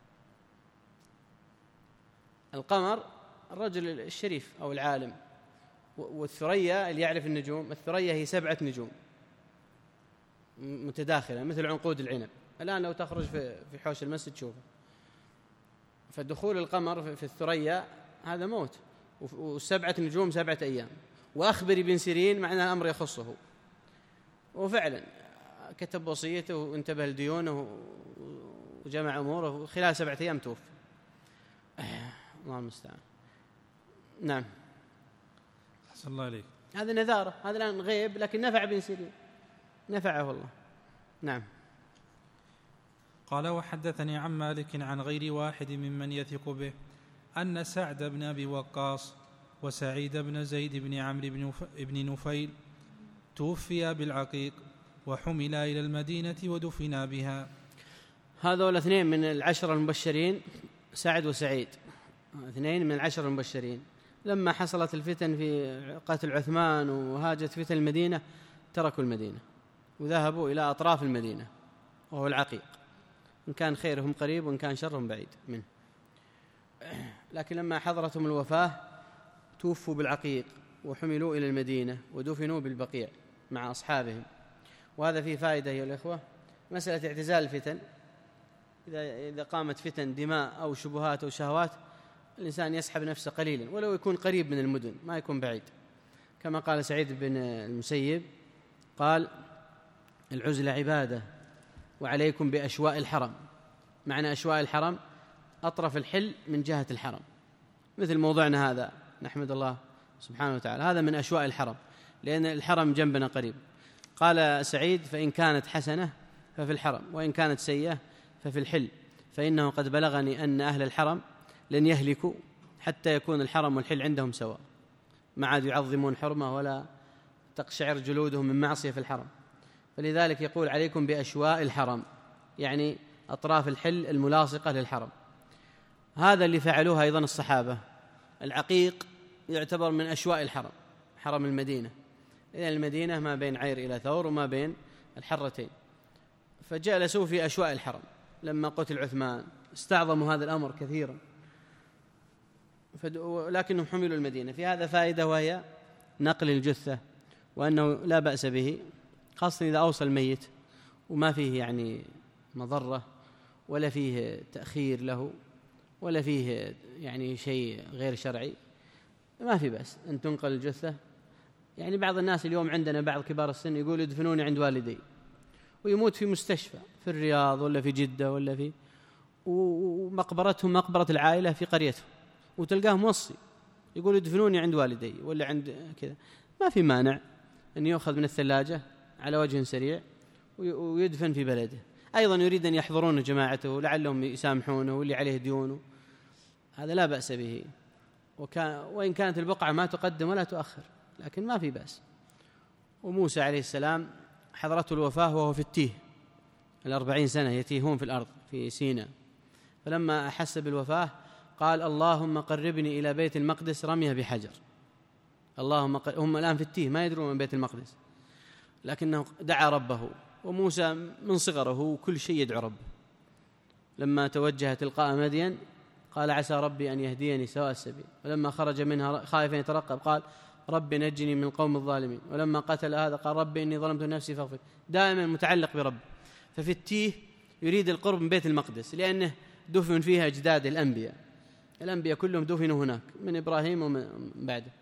القمر الرجل الشريف أو العالم، والثريا اللي يعرف النجوم. الثريا هي سبعة نجوم متداخلة مثل عنقود العنب. الآن لو تخرج في حوش المسجد تشوفه. فدخول القمر في الثريا هذا موت، والسبعة نجوم سبعة أيام. وأخبر ابن سيرين معنى الأمر يخصه، وفعلا كتب وصيته وانتبه لديونه وجمع أموره، وخلال سبعة أيام توفي. الله المستعان. نعم. أحسن الله عليك. هذا نذارة، هذا الآن غيب، لكن نفع ابن سيرين، نفعه الله. نعم. قال وحدثني عن مالك عن غير واحد ممن يثق به أن سعد بن أبي وقاص وسعيد بن زيد بن عمرو بن نفيل توفيا بالعقيق وحملا إلى المدينة ودفنا بها. هذول الاثنين من العشر المبشرين، سعد وسعيد، اثنين من العشر المبشرين، لما حصلت الفتن في قتل عثمان وهاجت فتن المدينة تركوا المدينة وذهبوا إلى أطراف المدينة وهو العقيق، إن كان خيرهم قريب وإن كان شرهم بعيد منه. لكن لما حضرتهم الوفاة توفوا بالعقيق وحملوا إلى المدينة ودفنوا بالبقيع مع أصحابهم. وهذا فيه فائدة أيها الإخوة، مسألة اعتزال الفتن. إذا إذا قامت فتن دماء أو شبهات أو شهوات، الإنسان يسحب نفسه قليلا ولو يكون قريب من المدن، ما يكون بعيد، كما قال سعيد بن المسيب قال: العزلة عبادة وعليكم بأشواء الحرم. معنى أشواء الحرم أطرف الحل من جهة الحرم، مثل موضوعنا هذا، نحمد الله سبحانه وتعالى، هذا من أشواء الحرم لأن الحرم جنبنا قريب. قال سعيد: فإن كانت حسنة ففي الحرم، وإن كانت سيئة ففي الحل، فإنه قد بلغني أن أهل الحرم لن يهلكوا حتى يكون الحرم والحل عندهم سواء، ما عاد يعظمون حرمة ولا تقشعر جلودهم من معصية في الحرم. فلذلك يقول: عليكم بأشواء الحرم، يعني أطراف الحل الملاصقة للحرم. هذا اللي فعلوها أيضا الصحابة. العقيق يعتبر من أشواء الحرم، حرم المدينة، لأن المدينة ما بين عير إلى ثور وما بين الحرتين، فجلسوا في أشواء الحرم. لما قتل عثمان استعظموا هذا الأمر كثيرا، لكنهم حملوا المدينة. في هذا فائدة، وهي نقل الجثة، وأنه لا بأس به، خاصة إذا أوصل الميت وما فيه يعني مضرة ولا فيه تأخير له ولا فيه يعني شيء غير شرعي، ما في بأس أن تنقل الجثة. يعني بعض الناس اليوم عندنا بعض كبار السن يقول: ادفنوني عند والدي، ويموت في مستشفى في الرياض ولا في جدة ولا في، ومقبرتهم مقبرة العائلة في قريتهم، وتلقاه موصي يقول: ادفنوني عند والدي ولا عند كذا. ما في مانع أن يؤخذ من الثلاجة على وجه سريع ويدفن في بلده. أيضا يريد أن يحضرون جماعته لعلهم يسامحونه واللي عليه ديونه، هذا لا بأس به، وكان وإن كانت البقعة ما تقدم ولا تؤخر، لكن ما في بأس. وموسى عليه السلام حضرته الوفاة وهو في التيه، الأربعين سنة يتيهون في الأرض في سيناء، فلما أحس بالوفاة قال: اللهم قربني إلى بيت المقدس رميه بحجر. اللهم قرب. هم الآن في التيه ما يدرون من بيت المقدس، لكنه دعا ربه. وموسى من صغره وكل شيء يدعو ربه. لما توجه تلقاء مدين قال: عسى ربي أن يهديني سواء السبيل. ولما خرج منها خائفا يترقب قال: ربي نجني من القوم الظالمين. ولما قتل هذا قال: ربي إني ظلمت نفسي فاغفر. دائما متعلق برب. ففي التيه يريد القرب من بيت المقدس، لأنه دفن فيها أجداد الأنبياء، الأنبياء كلهم دفنوا هناك من إبراهيم ومن بعده،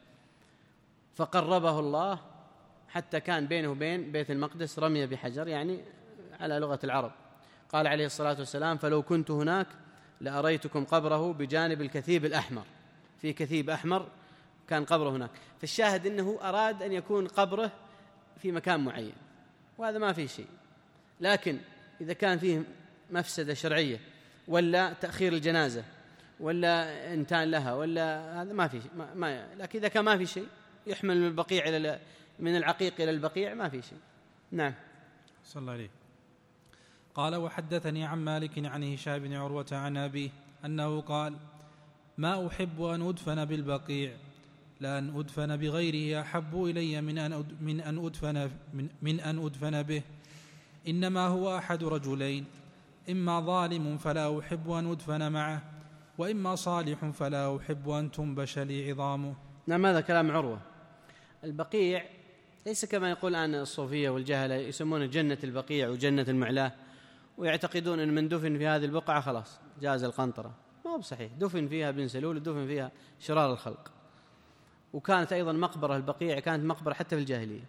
فقربه الله حتى كان بينه وبين بيت المقدس رمية بحجر، يعني على لغة العرب. قال عليه الصلاة والسلام: فلو كنت هناك لأريتكم قبره بجانب الكثيب الأحمر. في كثيب أحمر كان قبره هناك. فالشاهد أنه أراد أن يكون قبره في مكان معين، وهذا ما فيه شيء. لكن إذا كان فيه مفسدة شرعية ولا تأخير الجنازة ولا انتان لها ولا هذا ما في ما, ما لكن إذا كان ما في شيء يحمل من البقيع إلى من العقيق إلى البقيع ما في شيء. نعم. صلى الله عليه. قال: وحدثني عن مالك عن هشام بن عروة عن أبيه أنه قال: ما أحب أن أدفن بالبقيع، لأن أدفن بغيره أحب إلي من أن من أن أدفن من, من أن أدفن به، إنما هو أحد رجلين، إما ظالم فلا أحب أن أدفن معه، وإما صالح فلا أحب أن تنبش لي عظامه. نعم، هذا كلام عروة. البقيع ليس كما يقول الآن الصوفية والجهلة يسمون جنة البقيع وجنة المعلاه، ويعتقدون أن من دفن في هذه البقعة خلاص جاز القنطرة. ما هو بصحيح. دفن فيها بن سلول ودفن فيها شرار الخلق. وكانت أيضا مقبرة البقيع كانت مقبرة حتى في الجاهلية.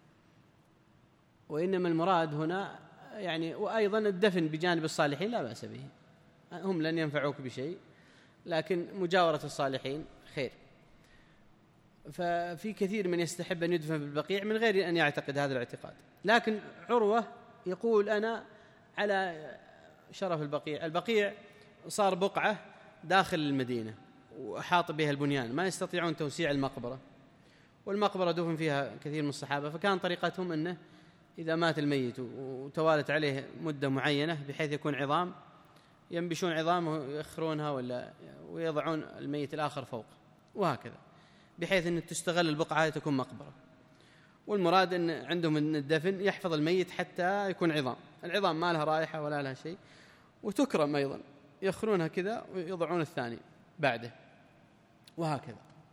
وإنما المراد هنا يعني وأيضا الدفن بجانب الصالحين لا بأس به، هم لن ينفعوك بشيء، لكن مجاورة الصالحين خير. ففي كثير من يستحب أن يدفن بالبقيع من غير أن يعتقد هذا الاعتقاد. لكن عروة يقول: أنا على شرف البقيع، البقيع صار بقعة داخل المدينة وأحاط بها البنيان، ما يستطيعون توسيع المقبرة، والمقبرة دفن فيها كثير من الصحابة، فكان طريقتهم أنه إذا مات الميت وتوالت عليه مدة معينة بحيث يكون عظام، ينبشون عظامه ويخرونها ولا ويضعون الميت الآخر فوق، وهكذا بحيث أن تستغل البقعة تكون مقبرة. والمراد أن عندهم أن الدفن يحفظ الميت حتى يكون عظام، العظام ما لها رائحة ولا لها شيء، وتكرم أيضا، يخرونها كذا ويضعون الثاني بعده، وهكذا.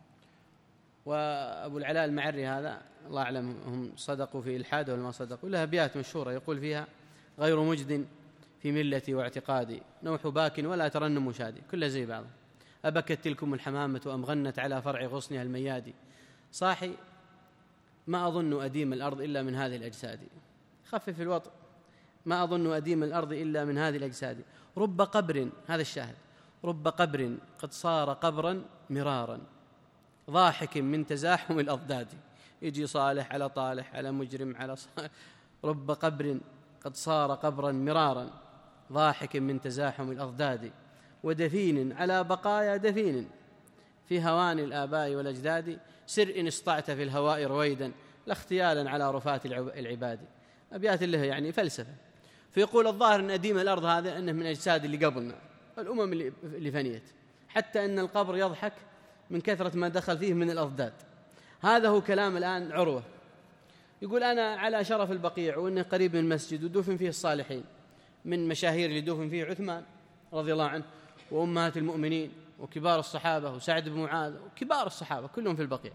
وأبو العلاء المعري هذا الله أعلم هم صدقوا في إلحاده ولا ما صدقوا، لها أبيات مشهورة يقول فيها: غير مجد في ملتي واعتقادي، نوح باك ولا ترنم شادي، كلها زي بعض. أبكت تلكم الحمامة أم غنت على فرع غصنها الميادي، صاحي ما أظن أديم الأرض إلا من هذه الأجساد، خفف الوطء، ما أظن أديم الأرض إلا من هذه الأجساد، رب قبر، هذا الشاهد، رب قبر قد صار قبرا مرارا ضاحك من تزاحم الأضداد، يجي صالح على طالح على مجرم على صالح، رب قبر قد صار قبرا مرارا ضاحك من تزاحم الأضداد، ودفين على بقايا دفين في هوان الآباء والأجداد، سر إن استطعت في الهواء رويدا لا اختيالا على رفات العباد. أبيات له يعني فلسفة. فيقول الظاهر أن أديم الأرض هذا أنه من أجساد اللي قبلنا، الأمم اللي فنيت، حتى أن القبر يضحك من كثرة ما دخل فيه من الأضداد. هذا هو كلام الآن عروة، يقول أنا على شرف البقيع وأنه قريب من المسجد ودفن فيه الصالحين، من مشاهير اللي دفن فيه عثمان رضي الله عنه وأمهات المؤمنين وكبار الصحابة وسعد بن معاذ وكبار الصحابة كلهم في البقيع،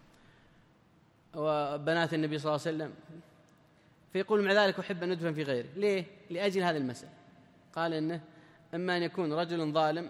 وبنات النبي صلى الله عليه وسلم. فيقول مع ذلك أحب أن أدفن في غيره. ليه؟ لأجل هذا المسألة. قال إنه إما أن يكون رجل ظالم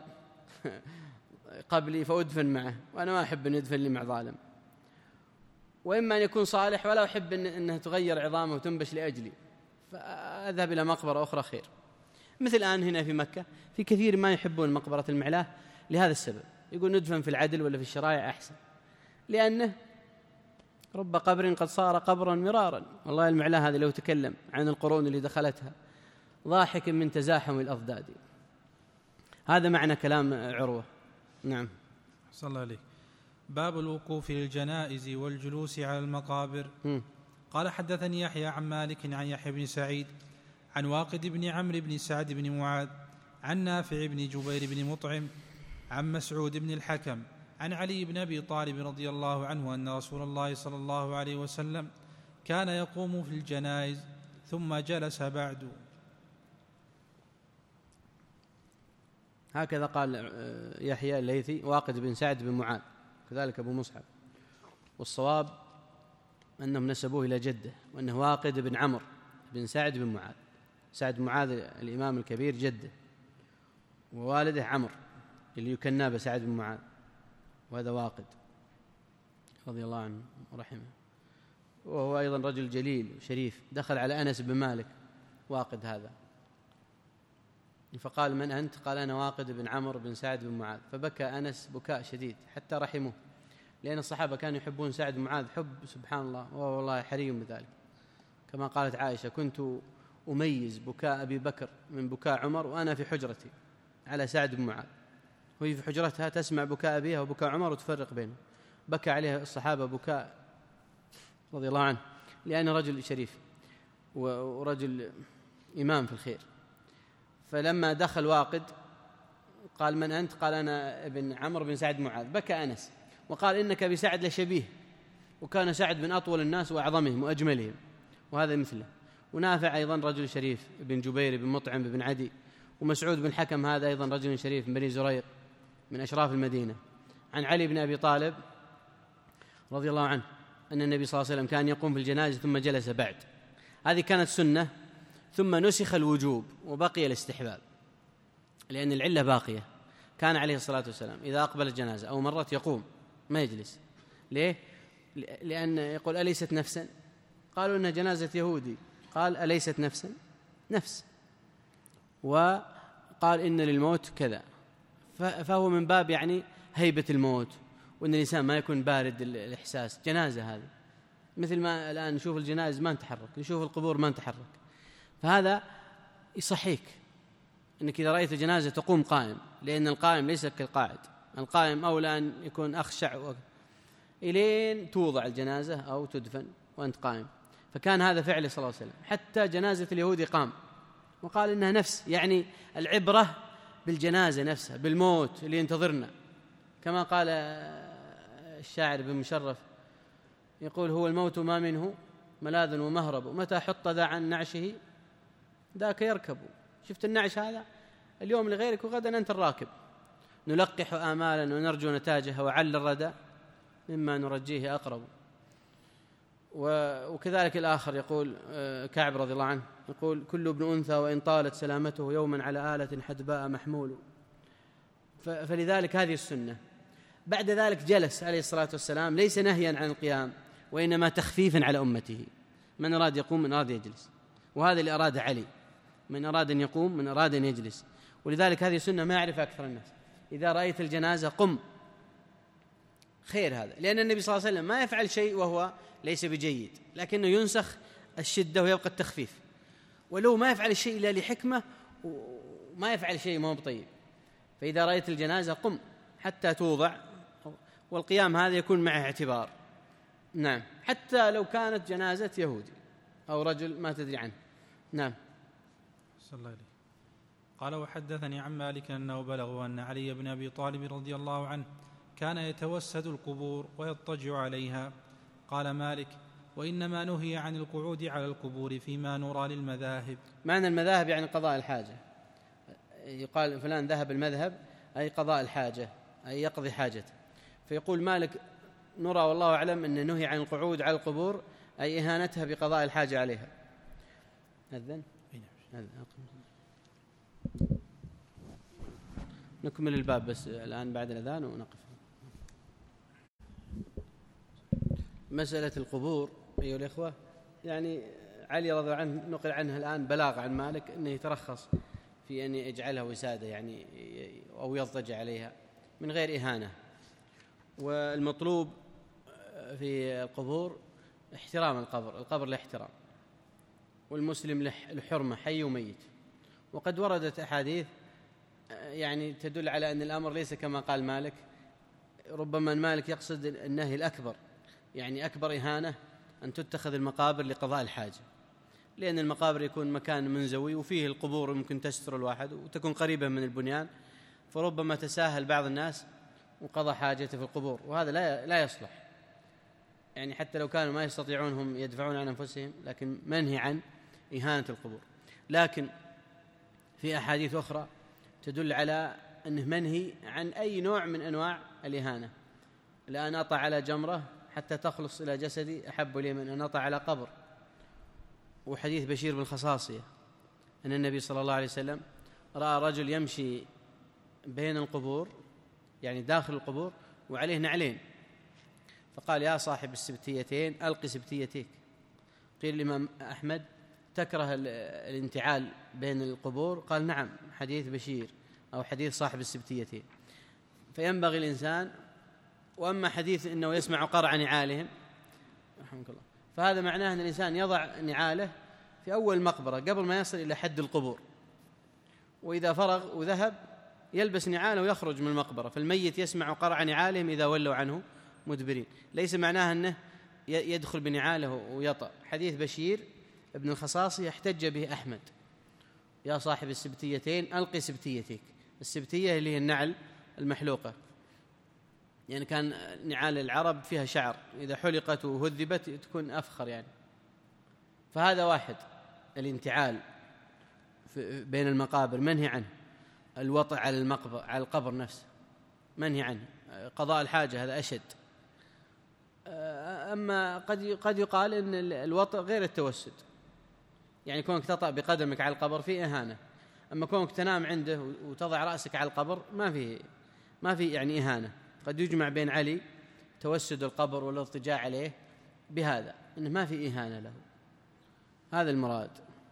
قبلي فأدفن معه وأنا ما أحب أن يدفن لي مع ظالم، وإما أن يكون صالح ولا أحب إن أنها تغير عظامه وتنبش لأجلي فأذهب إلى مقبرة أخرى خير. مثل الآن هنا في مكة في كثير ما يحبون مقبرة المعلاه لهذا السبب، يقول ندفن في العدل ولا في الشرائع أحسن، لأنه رب قبر قد صار قبرا مرارا. والله المعلاه هذه لو تكلم عن القرون اللي دخلتها ضاحك من تزاحم الأضداد. هذا معنى كلام عروة. نعم. صلى الله عليه. باب الوقوف للجنائز والجلوس على المقابر. م. قال حدثني يحيى عن مالك عن يحيى بن سعيد عن واقد بن عمرو بن سعد بن معاذ عن نافع بن جبير بن مطعم عن مسعود بن الحكم عن علي بن أبي طالب رضي الله عنه أن رسول الله صلى الله عليه وسلم كان يقوم في الجنائز ثم جلس بعد. هكذا قال يحيى الليثي واقد بن سعد بن معاذ، كذلك أبو مصعب، والصواب أنهم نسبوه إلى جده، وأنه واقد بن عمرو بن سعد بن معاذ. سعد بن معاذ الإمام الكبير جده، ووالده عمرو اللي يكنى بسعد بن معاذ، وهذا واقد رضي الله عنه ورحمه، وهو أيضا رجل جليل شريف، دخل على أنس بن مالك واقد هذا، فقال من أنت؟ قال أنا واقد بن عمرو بن سعد بن معاذ، فبكى أنس بكاء شديد حتى رحمه، لأن الصحابة كانوا يحبون سعد بن معاذ حب سبحان الله، وهو والله حري بذلك، كما قالت عائشة كنت أميز بكاء أبي بكر من بكاء عمر وأنا في حجرتي على سعد بن معاذ، وهي في حجرتها تسمع بكاء أبيها وبكاء عمر وتفرق بينهم، بكى عليها الصحابة بكاء رضي الله عنه، لأنه رجل شريف ورجل إمام في الخير. فلما دخل واقد قال من أنت؟ قال أنا ابن عمرو بن سعد معاذ، بكى أنس وقال إنك بسعد لشبيه، وكان سعد من أطول الناس وأعظمهم وأجملهم، وهذا مثله. ونافع أيضا رجل شريف بن جبير بن مطعم بن عدي، ومسعود بن حكم هذا أيضا رجل شريف من بني زريق من أشراف المدينة. عن علي بن أبي طالب رضي الله عنه أن النبي صلى الله عليه وسلم كان يقوم في الجنازة ثم جلس بعد، هذه كانت سنة، ثم نسخ الوجوب وبقي الاستحباب، لأن العلة باقية. كان عليه الصلاة والسلام إذا أقبل الجنازة أو مرت يقوم ما يجلس. ليه؟ لأن يقول أليست نفسا؟ قالوا إنها جنازة يهودي، قال أليست نفسا؟ نفس. وقال إن للموت كذا، فهو من باب يعني هيبة الموت، وأن الإنسان ما يكون بارد الإحساس. جنازة هذا مثل ما الآن نشوف الجنائز ما نتحرك، نشوف القبور ما نتحرك، فهذا يصحيك أنك إذا رأيت الجنازة تقوم قائم، لأن القائم ليس كالقاعد، القائم أولى أن يكون أخشع و... إلين توضع الجنازة أو تدفن وأنت قائم. فكان هذا فعله صلى الله عليه وسلم. حتى جنازة اليهودي قام وقال إنها نفس، يعني العبرة بالجنازة نفسها، بالموت اللي ينتظرنا، كما قال الشاعر بن مشرف يقول: هو الموت ما منه ملاذ ومهرب، متى حط ذا عن نعشه ذاك يركب. شفت النعش هذا اليوم لغيرك وغدا أنت الراكب. نلقح آمالا ونرجو نتاجها، وعل الردى مما نرجيه أقرب. وكذلك الآخر يقول كعب رضي الله عنه يقول: كل ابن أنثى وإن طالت سلامته يوما على آلة حدباء محمول. فلذلك هذه السنة. بعد ذلك جلس عليه الصلاة والسلام، ليس نهيا عن القيام وإنما تخفيفا على أمته، من أراد يقوم من أراد يجلس، وهذا اللي أراد علي، من أراد أن يقوم من أراد أن يجلس. ولذلك هذه السنة ما يعرف أكثر الناس. إذا رأيت الجنازة قم، خير هذا، لأن النبي صلى الله عليه وسلم ما يفعل شيء وهو ليس بجيد، لكنه ينسخ الشدة ويبقى التخفيف. ولو ما يفعل الشيء إلا لحكمة وما يفعل شيء ما هو بطيب. فإذا رأيت الجنازة قم حتى توضع، والقيام هذا يكون معه اعتبار. نعم، حتى لو كانت جنازة يهودي أو رجل ما تدري عنه. نعم. صلى الله عليه. قال: وحدثني عن مالك أنه بلغه أن علي بن أبي طالب رضي الله عنه كان يتوسد القبور ويضطجع عليها. قال مالك: وإنما نهي عن القعود على القبور فيما نرى للمذاهب. معنى المذاهب يعني قضاء الحاجة. يقال فلان ذهب المذهب أي قضاء الحاجة، أي يقضي حاجته. فيقول مالك: نرى والله أعلم أن نهي عن القعود على القبور أي إهانتها بقضاء الحاجة عليها. أذن نكمل الباب بس الآن بعد الأذان ونقف. مسألة القبور أيها الإخوة، يعني علي رضي الله عنه نقل عنه الآن بلاغ عن مالك أنه يترخص في أن يجعلها وسادة، يعني أو يضطجع عليها من غير إهانة. والمطلوب في القبور احترام القبر، القبر له احترام، والمسلم له حرمة حي وميت. وقد وردت أحاديث يعني تدل على أن الأمر ليس كما قال مالك، ربما مالك يقصد النهي الأكبر، يعني أكبر إهانة أن تتخذ المقابر لقضاء الحاجة، لأن المقابر يكون مكان منزوي وفيه القبور ممكن تستر الواحد وتكون قريبة من البنيان، فربما تساهل بعض الناس وقضى حاجته في القبور، وهذا لا لا يصلح. يعني حتى لو كانوا ما يستطيعون هم يدفعون عن أنفسهم، لكن منهي عن إهانة القبور. لكن في أحاديث أخرى تدل على أنه منهي عن أي نوع من أنواع الإهانة. لأن أطع على جمرة حتى تخلص إلى جسدي أحب لي من أن أطع على قبر. وحديث بشير بالخصاصية أن النبي صلى الله عليه وسلم رأى رجل يمشي بين القبور، يعني داخل القبور، وعليه نعلين، فقال: يا صاحب السبتيتين ألقي سبتيتيك. قيل الإمام أحمد: تكره الانتعال بين القبور؟ قال: نعم، حديث بشير أو حديث صاحب السبتيتين. فينبغي الإنسان. وأما حديث أنه يسمع قرع نعالهم رحمك الله، فهذا معناه أن الإنسان يضع نعاله في أول مقبرة قبل ما يصل إلى حد القبور، وإذا فرغ وذهب يلبس نعاله ويخرج من المقبرة. فالميت يسمع قرع نعالهم إذا ولوا عنه مدبرين، ليس معناه أنه يدخل بنعاله ويطأ. حديث بشير ابن الخصاصي يحتج به أحمد: يا صاحب السبتيتين ألقي سبتيتك. السبتية اللي هي النعل المحلوقة، يعني كان نعال العرب فيها شعر، إذا حلقت وهذبت تكون أفخر يعني. فهذا واحد، الانتعال بين المقابر منهي عنه. الوطئ على المقبر على القبر نفسه منهي عنه. قضاء الحاجة هذا أشد. أما قد قد يقال إن الوطئ غير التوسد، يعني كونك تطأ بقدمك على القبر فيه إهانة، أما كونك تنام عنده وتضع رأسك على القبر ما فيه ما فيه يعني إهانة. قد يجمع بين علي توسد القبر والاضطجاع عليه بهذا، إنه ما في إهانة له. هذا المراد.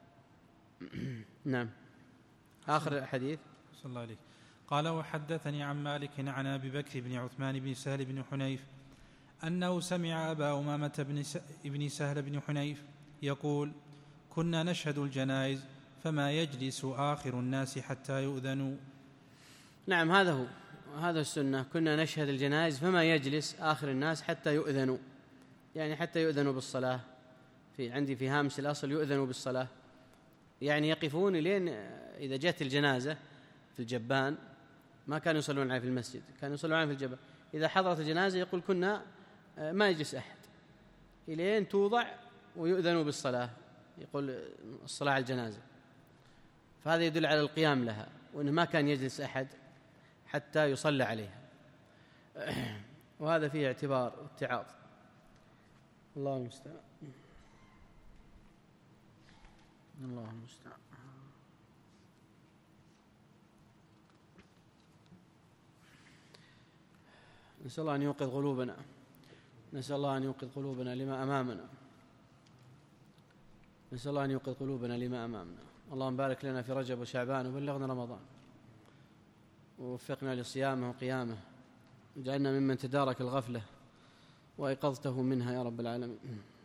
نعم. آخر الحديث. صلى الله عليه. قال: وحدثني عن مالك عن أبي بكر بن عثمان بن سهل بن حنيف أنه سمع أبا أمامة بن سهل بن حنيف يقول: كنا نشهد الجنائز فما يجلس آخر الناس حتى يؤذنوا. نعم، هذا هو هذا السنة. كنا نشهد الجنائز فما يجلس آخر الناس حتى يؤذنوا، يعني حتى يؤذنوا بالصلاة. في عندي في هامش الأصل يؤذنوا بالصلاة، يعني يقفون لين إذا جت الجنازة في الجبان، ما كانوا يصلون عليها في المسجد، كانوا يصلون عليها في الجبان. إذا حضرت الجنازة يقول كنا ما يجلس أحد إلين توضع ويؤذنوا بالصلاة، يقول الصلاة على الجنازة. فهذا يدل على القيام لها، وأنه ما كان يجلس أحد حتى يصلى عليها، وهذا فيه اعتبار واتعاظ. الله المستعان. الله المستعان. نسأل الله أن يوقظ قلوبنا، نسأل الله أن يوقظ قلوبنا لما أمامنا، نسأل الله أن يوقظ قلوبنا لما أمامنا. اللهم بارك لنا في رجب وشعبان وبلغنا رمضان، ووفقنا لصيامه وقيامه، وجعلنا ممن تدارك الغفلة وأيقظته منها يا رب العالمين.